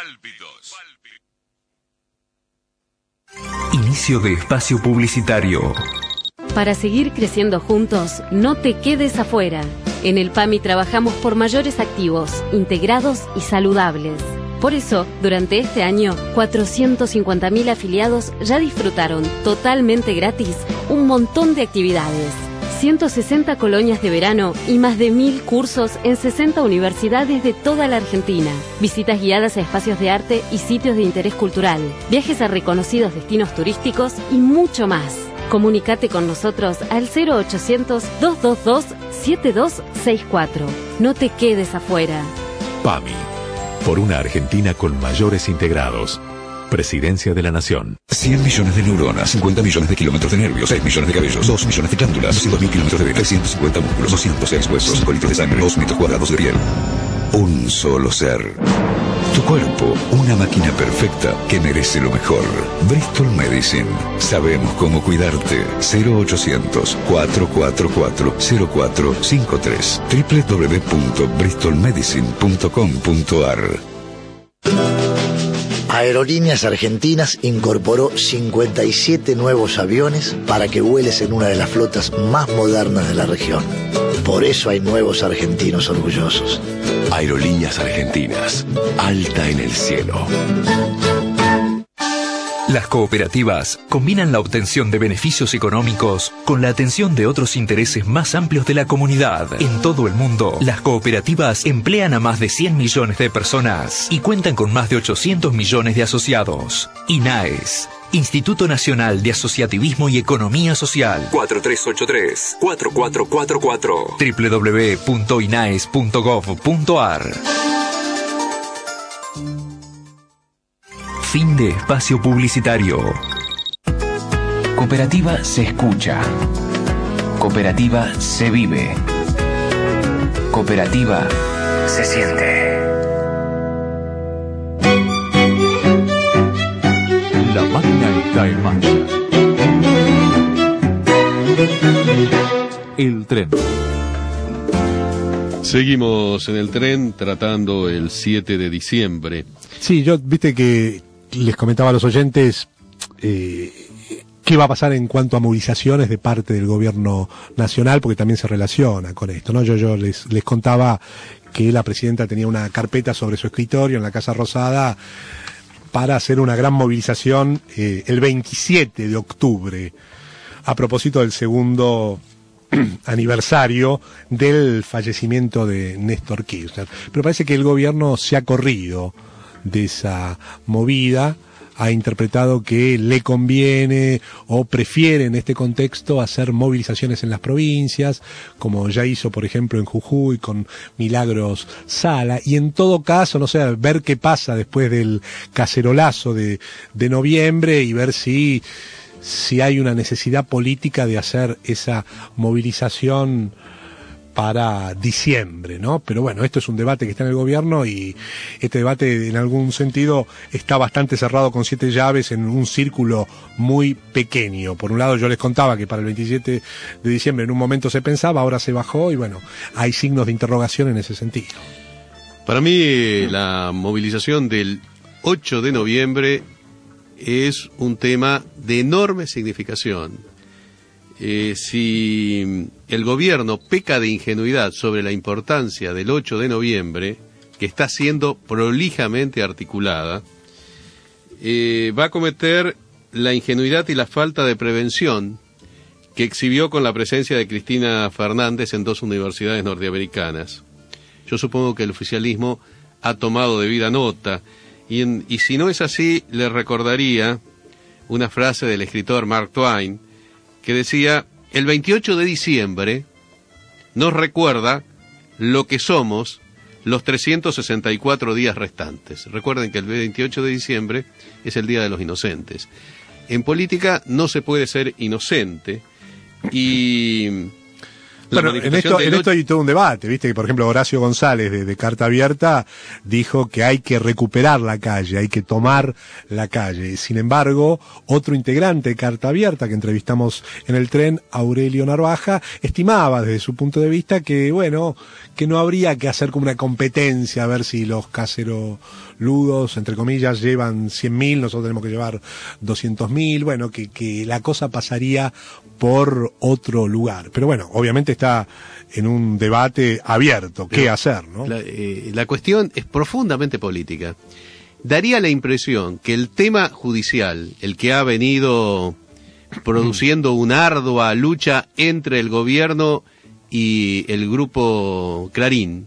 Inicio de espacio publicitario.
Para seguir creciendo juntos, no te quedes afuera. En el PAMI trabajamos por mayores activos, integrados y saludables. Por eso, durante este año, cuatrocientos cincuenta mil afiliados ya disfrutaron totalmente gratis un montón de actividades. ciento sesenta colonias de verano y más de mil cursos en sesenta universidades de toda la Argentina. Visitas guiadas a espacios de arte y sitios de interés cultural. Viajes a reconocidos destinos turísticos y mucho más. Comunicate con nosotros al cero ochocientos, doscientos veintidós, setenta y dos sesenta y cuatro. No te quedes afuera.
PAMI. Por una Argentina con mayores integrados. Presidencia de la Nación.
cien millones de neuronas, cincuenta millones de kilómetros de nervios, seis millones de cabellos, dos millones de glándulas, doscientos mil kilómetros de venas, trescientos cincuenta músculos, doscientos seis huesos, cinco litros de sangre, dos metros cuadrados de piel. Un solo ser. Tu cuerpo, una máquina perfecta que merece lo mejor. Bristol Medicine. Sabemos cómo cuidarte. cero ochocientos, cuatrocientos cuarenta y cuatro, cero cuatro cinco tres. doble u doble u doble u punto bristol medicine punto com punto a r.
Aerolíneas Argentinas incorporó cincuenta y siete nuevos aviones para que vueles en una de las flotas más modernas de la región. Por eso hay nuevos argentinos orgullosos.
Aerolíneas Argentinas. Alta en el cielo.
Las cooperativas combinan la obtención de beneficios económicos con la atención de otros intereses más amplios de la comunidad. En todo el mundo, las cooperativas emplean a más de cien millones de personas y cuentan con más de ochocientos millones de asociados. INAES, Instituto Nacional de Asociativismo y Economía Social. cuatro tres ocho tres, cuatro cuatro cuatro cuatro. doble u doble u doble u punto inaes punto gov punto a r. Fin de espacio publicitario.
Cooperativa se escucha. Cooperativa se vive. Cooperativa se siente.
La máquina está en marcha. El tren.
Seguimos en el tren tratando el siete de diciembre.
Sí, yo, viste que les comentaba a los oyentes eh, qué va a pasar en cuanto a movilizaciones de parte del gobierno nacional, porque también se relaciona con esto, ¿no? Yo, yo les, les contaba que la presidenta tenía una carpeta sobre su escritorio en la Casa Rosada para hacer una gran movilización eh, el veintisiete de octubre, a propósito del segundo aniversario del fallecimiento de Néstor Kirchner. Pero parece que el gobierno se ha corrido de esa movida, ha interpretado que le conviene o prefiere en este contexto hacer movilizaciones en las provincias, como ya hizo por ejemplo en Jujuy con Milagros Sala, y en todo caso, no sé, ver qué pasa después del cacerolazo de, de noviembre y ver si si hay una necesidad política de hacer esa movilización para diciembre, ¿no? Pero bueno, esto es un debate que está en el gobierno y este debate en algún sentido está bastante cerrado con siete llaves en un círculo muy pequeño. Por un lado yo les contaba que para el veintisiete de diciembre en un momento se pensaba, ahora se bajó y bueno, hay signos de interrogación en ese sentido.
Para mí la movilización del ocho de noviembre es un tema de enorme significación. Eh, si el gobierno peca de ingenuidad sobre la importancia del ocho de noviembre, que está siendo prolijamente articulada, eh, va a cometer la ingenuidad y la falta de prevención que exhibió con la presencia de Cristina Fernández en dos universidades norteamericanas. Yo supongo que el oficialismo ha tomado debida nota. Y, en, y si no es así, le recordaría una frase del escritor Mark Twain, que decía, el veintiocho de diciembre nos recuerda lo que somos los trescientos sesenta y cuatro días restantes. Recuerden que el veintiocho de diciembre es el Día de los Inocentes. En política no se puede ser inocente y...
Bueno, en esto, en esto hay todo un debate, viste que por ejemplo Horacio González de, de Carta Abierta dijo que hay que recuperar la calle, hay que tomar la calle. Sin embargo, otro integrante de Carta Abierta que entrevistamos en el tren, Aurelio Narvaja, estimaba desde su punto de vista que, bueno, que no habría que hacer como una competencia a ver si los caceroludos, entre comillas, llevan cien mil, nosotros tenemos que llevar doscientos mil, bueno, que, que la cosa pasaría por otro lugar. Pero bueno, obviamente está en un debate abierto, ¿qué Pero, hacer, no?
La, eh, la cuestión es profundamente política. Daría la impresión que el tema judicial, el que ha venido produciendo una ardua lucha entre el gobierno y el grupo Clarín,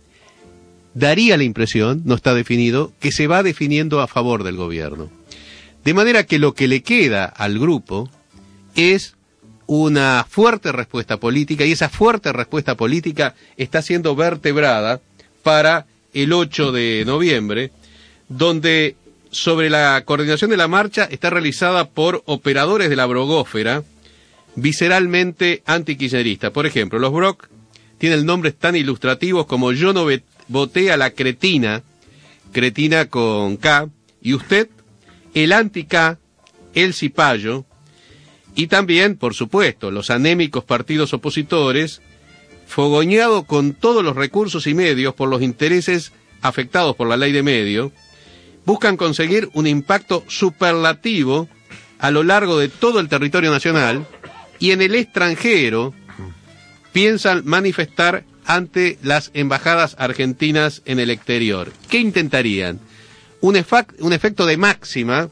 daría la impresión, no está definido, que se va definiendo a favor del gobierno. De manera que lo que le queda al grupo es una fuerte respuesta política, y esa fuerte respuesta política está siendo vertebrada para el ocho de noviembre, donde sobre la coordinación de la marcha está realizada por operadores de la brogósfera visceralmente antikirchneristas. Por ejemplo, los Brock tienen nombres tan ilustrativos como yo no voté a la cretina, cretina con K, y usted, el anti-K, el cipayo, y también, por supuesto, los anémicos partidos opositores, fogoneado con todos los recursos y medios por los intereses afectados por la ley de medio, buscan conseguir un impacto superlativo a lo largo de todo el territorio nacional y en el extranjero piensan manifestar ante las embajadas argentinas en el exterior. ¿Qué intentarían? Un, efac- un efecto de máxima.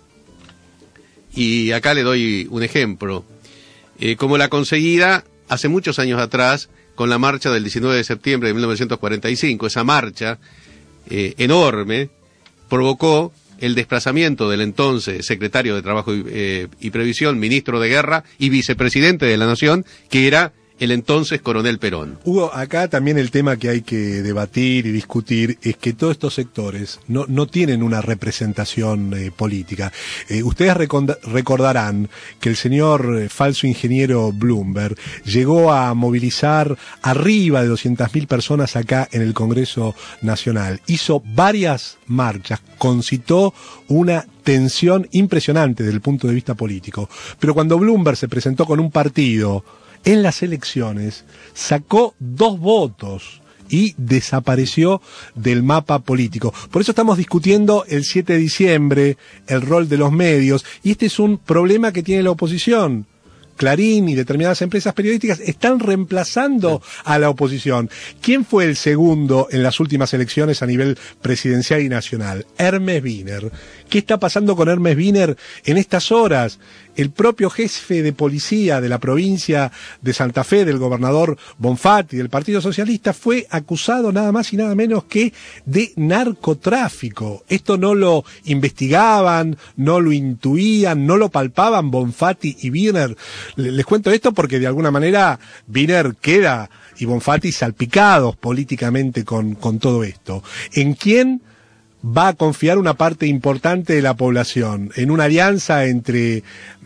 Y acá le doy un ejemplo, eh, como la conseguida hace muchos años atrás con la marcha del diecinueve de septiembre de mil novecientos cuarenta y cinco. Esa marcha eh, enorme provocó el desplazamiento del entonces secretario de Trabajo y, eh, y Previsión, ministro de Guerra y vicepresidente de la Nación, que era el entonces coronel Perón.
Hugo, acá también el tema que hay que debatir y discutir es que todos estos sectores no, no tienen una representación eh, política. Eh, ustedes recorda- recordarán que el señor eh, falso ingeniero Bloomberg llegó a movilizar arriba de doscientas mil personas acá en el Congreso Nacional. Hizo varias marchas, concitó una tensión impresionante desde el punto de vista político. Pero cuando Bloomberg se presentó con un partido en las elecciones, sacó dos votos y desapareció del mapa político. Por eso estamos discutiendo el siete de diciembre, el rol de los medios, y este es un problema que tiene la oposición. Clarín y determinadas empresas periodísticas están reemplazando a la oposición. ¿Quién fue el segundo en las últimas elecciones a nivel presidencial y nacional? Hermes Wiener. ¿Qué está pasando con Hermes Wiener en estas horas? El propio jefe de policía de la provincia de Santa Fe, del gobernador Bonfatti, del Partido Socialista, fue acusado nada más y nada menos que de narcotráfico. Esto no lo investigaban, no lo intuían, no lo palpaban Bonfatti y Wiener. Les cuento esto porque de alguna manera Wiener queda y Bonfatti salpicados políticamente con, con todo esto. ¿En quién va a confiar una parte importante de la población? ¿En una alianza entre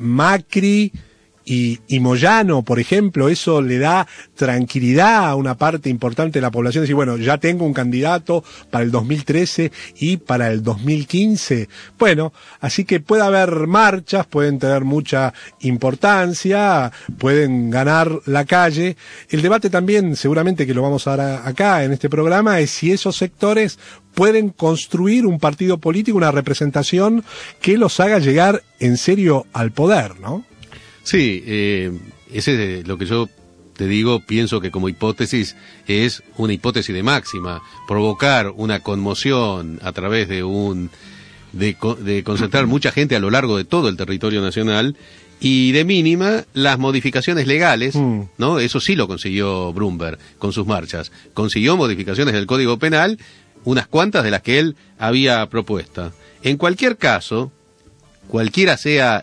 Macri y, y Moyano, por ejemplo? Eso le da tranquilidad a una parte importante de la población, decir, bueno, ya tengo un candidato para el dos mil trece y para el dos mil quince. Bueno, así que puede haber marchas, pueden tener mucha importancia, pueden ganar la calle. El debate también, seguramente que lo vamos a dar acá en este programa, es si esos sectores pueden construir un partido político, una representación que los haga llegar en serio al poder, ¿no?
Sí, eh, ese es lo que yo te digo, pienso que como hipótesis es una hipótesis de máxima, provocar una conmoción a través de un de, de concentrar mucha gente a lo largo de todo el territorio nacional y de mínima las modificaciones legales, mm. ¿no? Eso sí lo consiguió Brumberg con sus marchas, consiguió modificaciones del Código Penal, unas cuantas de las que él había propuesto. En cualquier caso, cualquiera sea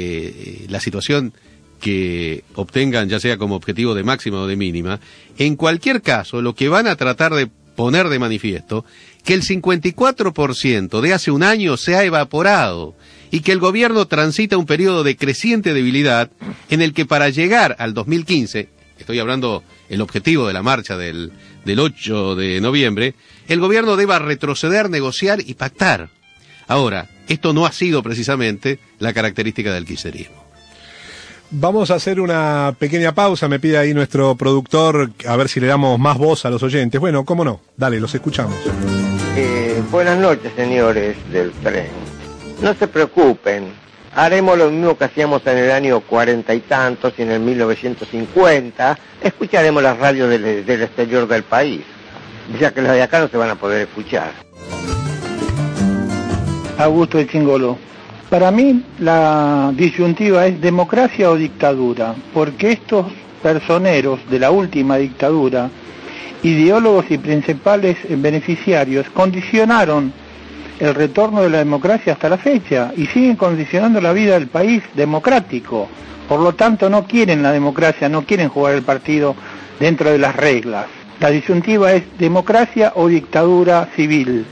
eh, la situación que obtengan, ya sea como objetivo de máxima o de mínima, en cualquier caso, lo que van a tratar de poner de manifiesto, que el cincuenta y cuatro por ciento de hace un año se ha evaporado y que el gobierno transita un periodo de creciente debilidad en el que para llegar al dos mil quince, estoy hablando el objetivo de la marcha del, del ocho de noviembre, el gobierno deba retroceder, negociar y pactar. Ahora, esto no ha sido precisamente la característica del kirchnerismo.
Vamos a hacer una pequeña pausa, me pide ahí nuestro productor, a ver si le damos más voz a los oyentes. Bueno, cómo no, dale, los escuchamos.
Eh, buenas noches, señores del tren. No se preocupen, haremos lo mismo que hacíamos en el año cuarenta y tantos y en el mil novecientos cincuenta, escucharemos las radios del, del exterior del país, ya que las de acá no se van a poder escuchar.
Augusto de Chingolo. Para mí la disyuntiva es democracia o dictadura, porque estos personeros de la última dictadura, ideólogos y principales beneficiarios, condicionaron el retorno de la democracia hasta la fecha y siguen condicionando la vida del país democrático. Por lo tanto no quieren la democracia, no quieren jugar el partido dentro de las reglas. La disyuntiva es democracia o dictadura civil.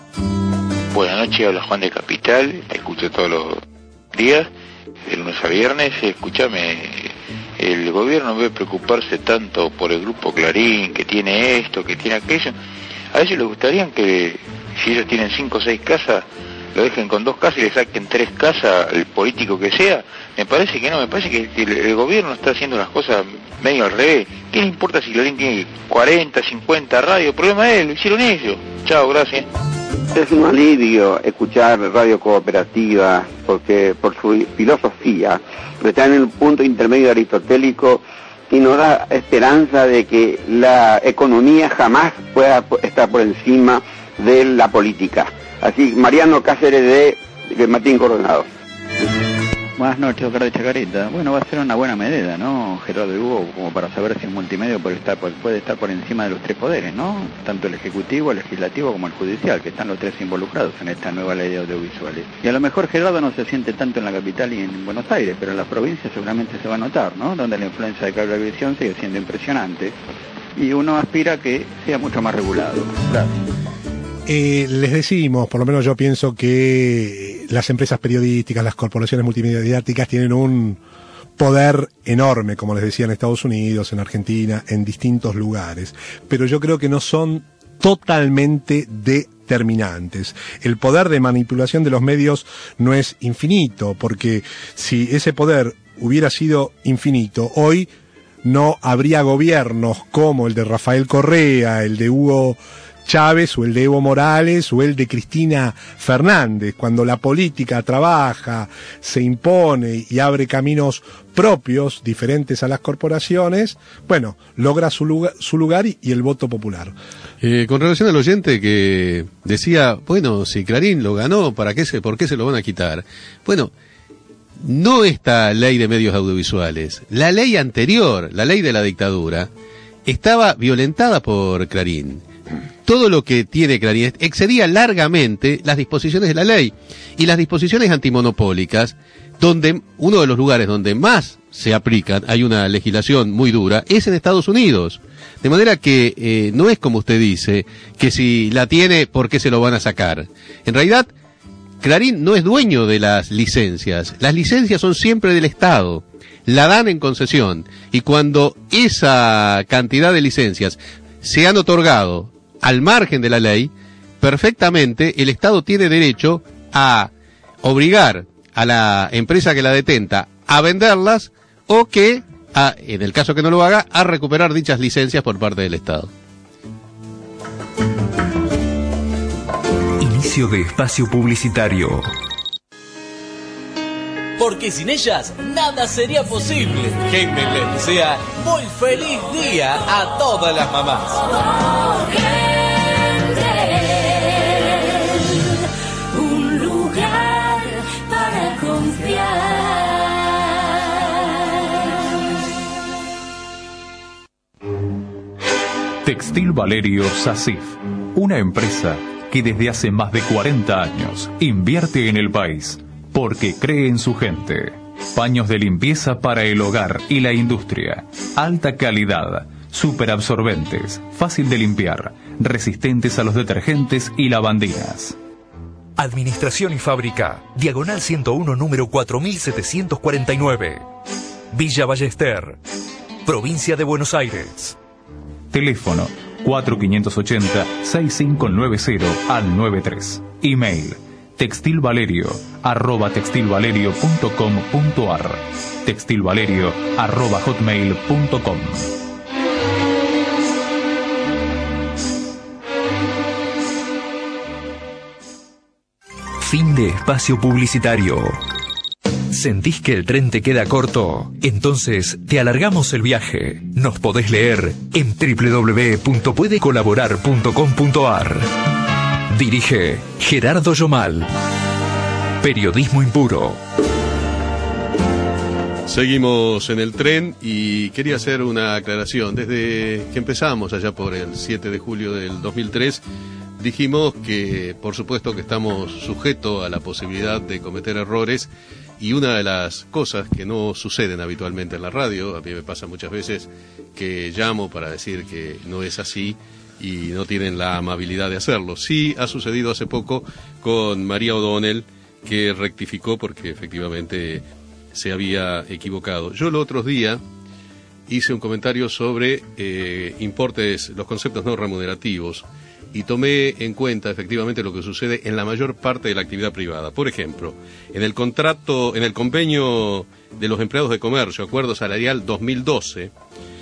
Buenas noches, habla Juan de Capital, te escucho todos los días, de lunes a viernes. Escúchame, el gobierno debe preocuparse tanto por el grupo Clarín, que tiene esto, que tiene aquello. A veces les gustaría que, si ellos tienen cinco o seis casas, lo dejen con dos casas y le saquen tres casas al político que sea. Me parece que no, me parece que el, el gobierno está haciendo las cosas medio al revés. ¿Qué le importa si Clarín tiene cuarenta, cincuenta radios? El problema es, lo hicieron ellos. Chao, gracias.
Es un alivio escuchar Radio Cooperativa porque por su filosofía está en el punto intermedio aristotélico y nos da esperanza de que la economía jamás pueda estar por encima de la política. Así, Mariano Cáceres de, de Martín Coronado.
Buenas noches, Oscar de Chacarita. Bueno, va a ser una buena medida, ¿no, Gerardo Hugo? Como para saber si el multimedio puede estar, puede estar por encima de los tres poderes, ¿no? Tanto el ejecutivo, el legislativo como el judicial, que están los tres involucrados en esta nueva ley de audiovisuales. Y a lo mejor Gerardo no se siente tanto en la capital y en Buenos Aires, pero en las provincias seguramente se va a notar, ¿no? Donde la influencia de cablevisión sigue siendo impresionante y uno aspira a que sea mucho más regulado. Gracias.
Eh, les decimos, por lo menos yo pienso que las empresas periodísticas, las corporaciones multimediáticas tienen un poder enorme, como les decía, en Estados Unidos, en Argentina, en distintos lugares, pero yo creo que no son totalmente determinantes. El poder de manipulación de los medios no es infinito, porque si ese poder hubiera sido infinito, hoy no habría gobiernos como el de Rafael Correa, el de Hugo Chávez o el de Evo Morales o el de Cristina Fernández. Cuando la política trabaja, se impone y abre caminos propios, diferentes a las corporaciones, bueno, logra su lugar, su lugar y, y el voto popular.
Eh, con relación al oyente que decía, bueno, si Clarín lo ganó, ¿para qué se, por qué se lo van a quitar? Bueno, no esta ley de medios audiovisuales, la ley anterior, la ley de la dictadura, estaba violentada por Clarín. Todo lo que tiene Clarín excedía largamente las disposiciones de la ley, y las disposiciones antimonopólicas, donde uno de los lugares donde más se aplican, hay una legislación muy dura, es en Estados Unidos. De manera que eh, no es como usted dice, que si la tiene, ¿por qué se lo van a sacar? En realidad, Clarín no es dueño de las licencias. Las licencias son siempre del Estado. La dan en concesión. Y cuando esa cantidad de licencias se han otorgado al margen de la ley, perfectamente el Estado tiene derecho a obligar a la empresa que la detenta a venderlas o que, a, en el caso que no lo haga, a recuperar dichas licencias por parte del Estado.
Inicio de espacio publicitario.
Porque sin ellas nada sería posible. Jaime les desea muy feliz día a todas las mamás.
Un lugar para confiar.
Textil Valerio SACIF, una empresa que desde hace más de cuarenta años invierte en el país porque cree en su gente. Paños de limpieza para el hogar y la industria. Alta calidad, superabsorbentes, fácil de limpiar, resistentes a los detergentes y lavandinas.
Administración y Fábrica, Diagonal ciento uno, número cuatro mil setecientos cuarenta y nueve. Villa Ballester, Provincia de Buenos Aires.
Teléfono cuatro cinco ocho cero, seis cinco nueve cero al noventa y tres. Email textilvalerio arroba textilvalerio punto com punto ar. textilvalerio arroba hotmail punto com.
Fin de espacio publicitario. ¿Sentís que el tren te queda corto? Entonces te alargamos el viaje. Nos podés leer en doble u doble u doble u punto puede colaborar punto com punto ar. Dirige Gerardo Yomal. Periodismo impuro.
Seguimos en el tren y quería hacer una aclaración. Desde que empezamos allá por el siete de julio del dos mil tres, dijimos que por supuesto que estamos sujetos a la posibilidad de cometer errores, y una de las cosas que no suceden habitualmente en la radio, a mí me pasa muchas veces que llamo para decir que no es así y no tienen la amabilidad de hacerlo. Sí ha sucedido hace poco con María O'Donnell, que rectificó porque efectivamente se había equivocado. Yo el otro día hice un comentario sobre eh, importes, los conceptos no remunerativos, y tomé en cuenta efectivamente lo que sucede en la mayor parte de la actividad privada. Por ejemplo, en el contrato, en el convenio de los empleados de comercio, acuerdo salarial dos mil doce,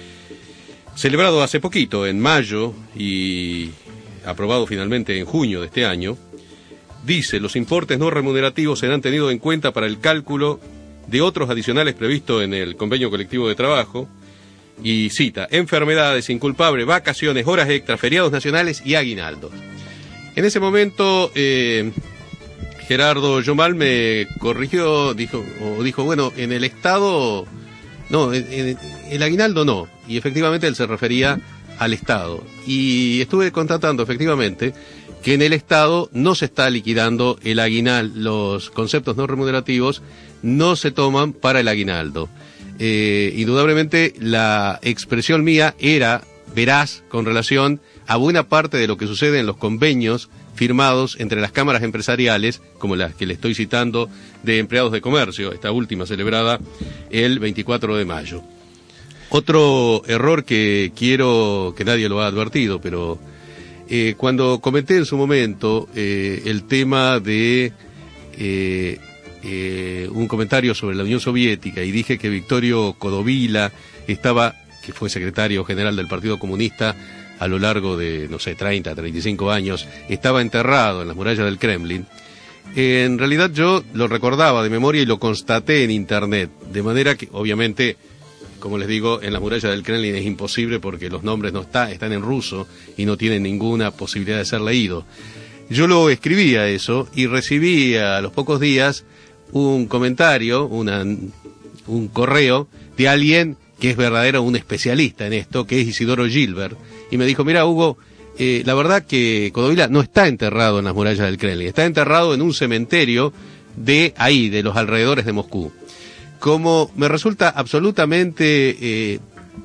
celebrado hace poquito, en mayo, y aprobado finalmente en junio de este año, dice: los importes no remunerativos serán tenidos en cuenta para el cálculo de otros adicionales previstos en el convenio colectivo de trabajo. Y cita: enfermedades, inculpable, vacaciones, horas extras, feriados nacionales y aguinaldos. En ese momento, eh, Gerardo Yomal me corrigió, dijo, o dijo, bueno, en el Estado, no, en, en, el aguinaldo no. Y efectivamente él se refería al Estado. Y estuve constatando efectivamente que en el Estado no se está liquidando el aguinaldo, los conceptos no remunerativos no se toman para el aguinaldo. Eh, indudablemente la expresión mía era veraz con relación a buena parte de lo que sucede en los convenios firmados entre las cámaras empresariales, como las que le estoy citando, de empleados de comercio, esta última celebrada el veinticuatro de mayo. Otro error que quiero, que nadie lo ha advertido, pero eh, cuando comenté en su momento eh, el tema de eh, Eh, un comentario sobre la Unión Soviética y dije que Victorio Codovila estaba que fue secretario general del Partido Comunista a lo largo de, no sé, treinta, treinta y cinco años, estaba enterrado en las murallas del Kremlin. En realidad yo lo recordaba de memoria y lo constaté en internet, de manera que, obviamente, como les digo, en las murallas del Kremlin es imposible porque los nombres no está, están en ruso y no tienen ninguna posibilidad de ser leído. Yo lo escribía eso y recibí a los pocos días un comentario, una, un correo de alguien que es verdadero un especialista en esto, que es Isidoro Gilbert, y me dijo, mira Hugo, eh, la verdad que Codovila no está enterrado en las murallas del Kremlin, está enterrado en un cementerio de ahí, de los alrededores de Moscú. Como me resulta absolutamente eh,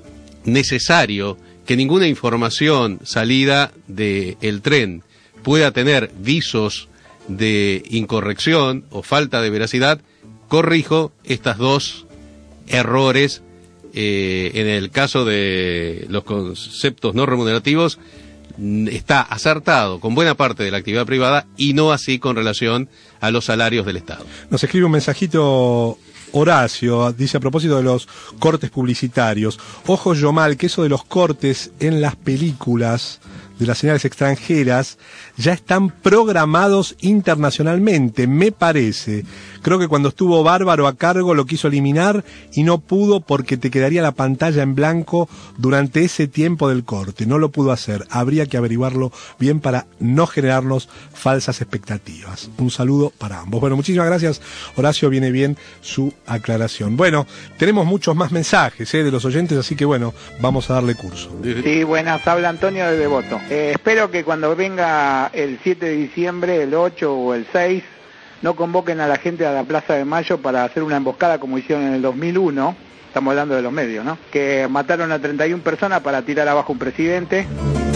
necesario que ninguna información salida del tren pueda tener visos de incorrección o falta de veracidad, corrijo estas dos errores. Eh, en el caso de los conceptos no remunerativos, está acertado con buena parte de la actividad privada y no así con relación a los salarios del Estado.
Nos escribe un mensajito Horacio, dice a propósito de los cortes publicitarios, ojo Yomal, que eso de los cortes en las películas de las señales extranjeras ya están programados internacionalmente, me parece. Creo que cuando estuvo Bárbaro a cargo lo quiso eliminar y no pudo porque te quedaría la pantalla en blanco durante ese tiempo del corte. No lo pudo hacer. Habría que averiguarlo bien para no generarnos falsas expectativas. Un saludo para ambos. Bueno, muchísimas gracias, Horacio. Viene bien su aclaración. Bueno, tenemos muchos más mensajes ¿eh? de los oyentes, así que bueno, vamos a darle curso.
Sí, buenas. Habla Antonio de Devoto. Eh, espero que cuando venga el siete de diciembre, el ocho o el seis, no convoquen a la gente a la Plaza de Mayo para hacer una emboscada como hicieron en el dos mil uno, estamos hablando de los medios, ¿no? Que mataron a treinta y una personas para tirar abajo un presidente.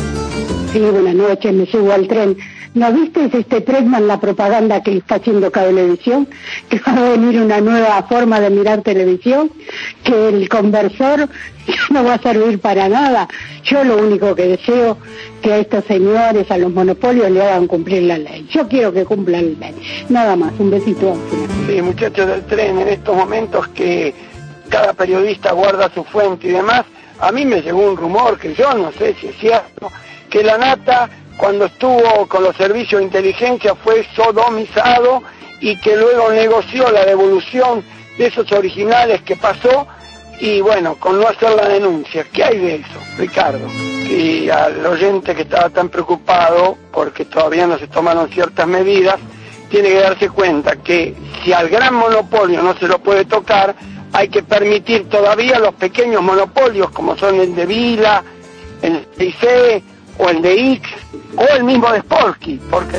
Sí, buenas noches, me subo al tren. ¿No viste este Tresman, la propaganda que está haciendo Cablevisión? Que va a venir una nueva forma de mirar televisión, que el conversor no va a servir para nada. Yo lo único que deseo que a estos señores, a los monopolios, le hagan cumplir la ley. Yo quiero que cumplan la ley. Nada más, un besito.
Sí, muchachos del tren, en estos momentos que cada periodista guarda su fuente y demás, a mí me llegó un rumor que yo no sé si es cierto, que la Nata, cuando estuvo con los servicios de inteligencia, fue sodomizado y que luego negoció la devolución de esos originales que pasó y bueno, con no hacer la denuncia. ¿Qué hay de eso, Ricardo? Y al oyente que estaba tan preocupado porque todavía no se tomaron ciertas medidas, tiene que darse cuenta que si al gran monopolio no se lo puede tocar, hay que permitir todavía los pequeños monopolios como son el de Vila, el de I C, o el de X, o el mismo de Spolsky, porque...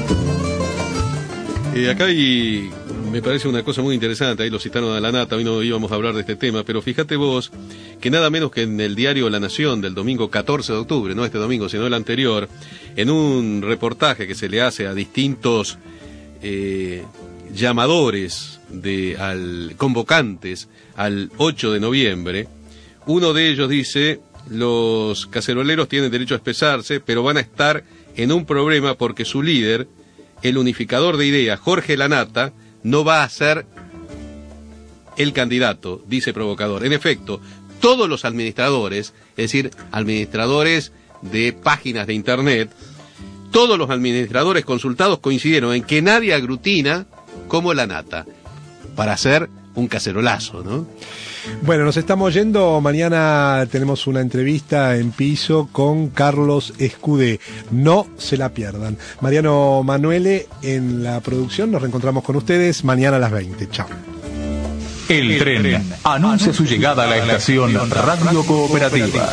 Eh, acá hay, me parece una cosa muy interesante, ahí lo citaron a la Nata, hoy no íbamos a hablar de este tema, pero fíjate vos que nada menos que en el diario La Nación del domingo catorce de octubre, no este domingo, sino el anterior, en un reportaje que se le hace a distintos eh, llamadores, de, al convocantes al ocho de noviembre, uno de ellos dice... Los caceroleros tienen derecho a expresarse, pero van a estar en un problema porque su líder, el unificador de ideas, Jorge Lanata, no va a ser el candidato, dice Provocador. En efecto, todos los administradores, es decir, administradores de páginas de internet, todos los administradores consultados coincidieron en que nadie aglutina como Lanata para hacer un cacerolazo, ¿no?
Bueno, nos estamos yendo. Mañana tenemos una entrevista en piso con Carlos Escudé. No se la pierdan. Mariano Manuele en la producción. Nos reencontramos con ustedes mañana a las veinte. Chao.
El tren anuncia su llegada a la estación Radio Cooperativa.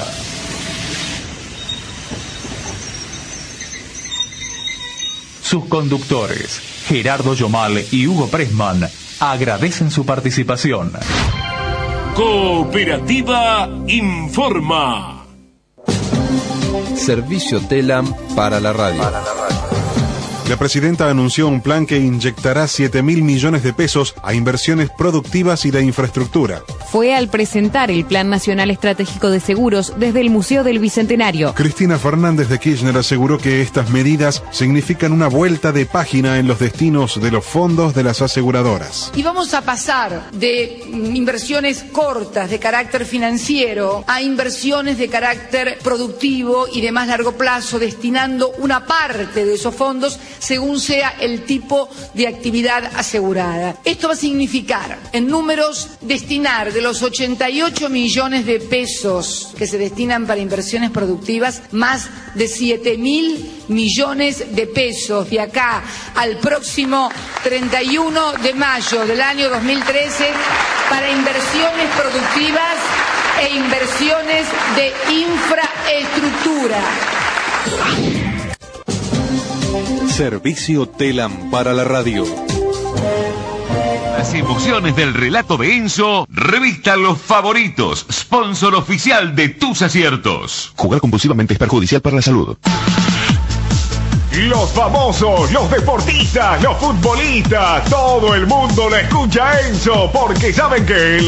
Sus conductores, Gerardo Yomal y Hugo Pressman, agradecen su participación.
Cooperativa informa.
Servicio Telam para la radio. La presidenta anunció un plan que inyectará siete mil millones de pesos a inversiones productivas y de infraestructura.
Fue al presentar el Plan Nacional Estratégico de Seguros desde el Museo del Bicentenario.
Cristina Fernández de Kirchner aseguró que estas medidas significan una vuelta de página en los destinos de los fondos de las aseguradoras.
Y vamos a pasar de inversiones cortas de carácter financiero a inversiones de carácter productivo y de más largo plazo, destinando una parte de esos fondos según sea el tipo de actividad asegurada. Esto va a significar, en números, destinar de los ochenta y ocho millones de pesos que se destinan para inversiones productivas, más de siete mil millones de pesos de acá al próximo treinta y uno de mayo del año dos mil trece para inversiones productivas e inversiones de infraestructura.
Servicio Telam para la radio.
Las emociones del relato de Enzo, revista Los Favoritos, sponsor oficial de tus aciertos.
Jugar compulsivamente es perjudicial para la salud.
Los famosos, los deportistas, los futbolistas, todo el mundo lo escucha a Enzo porque saben que él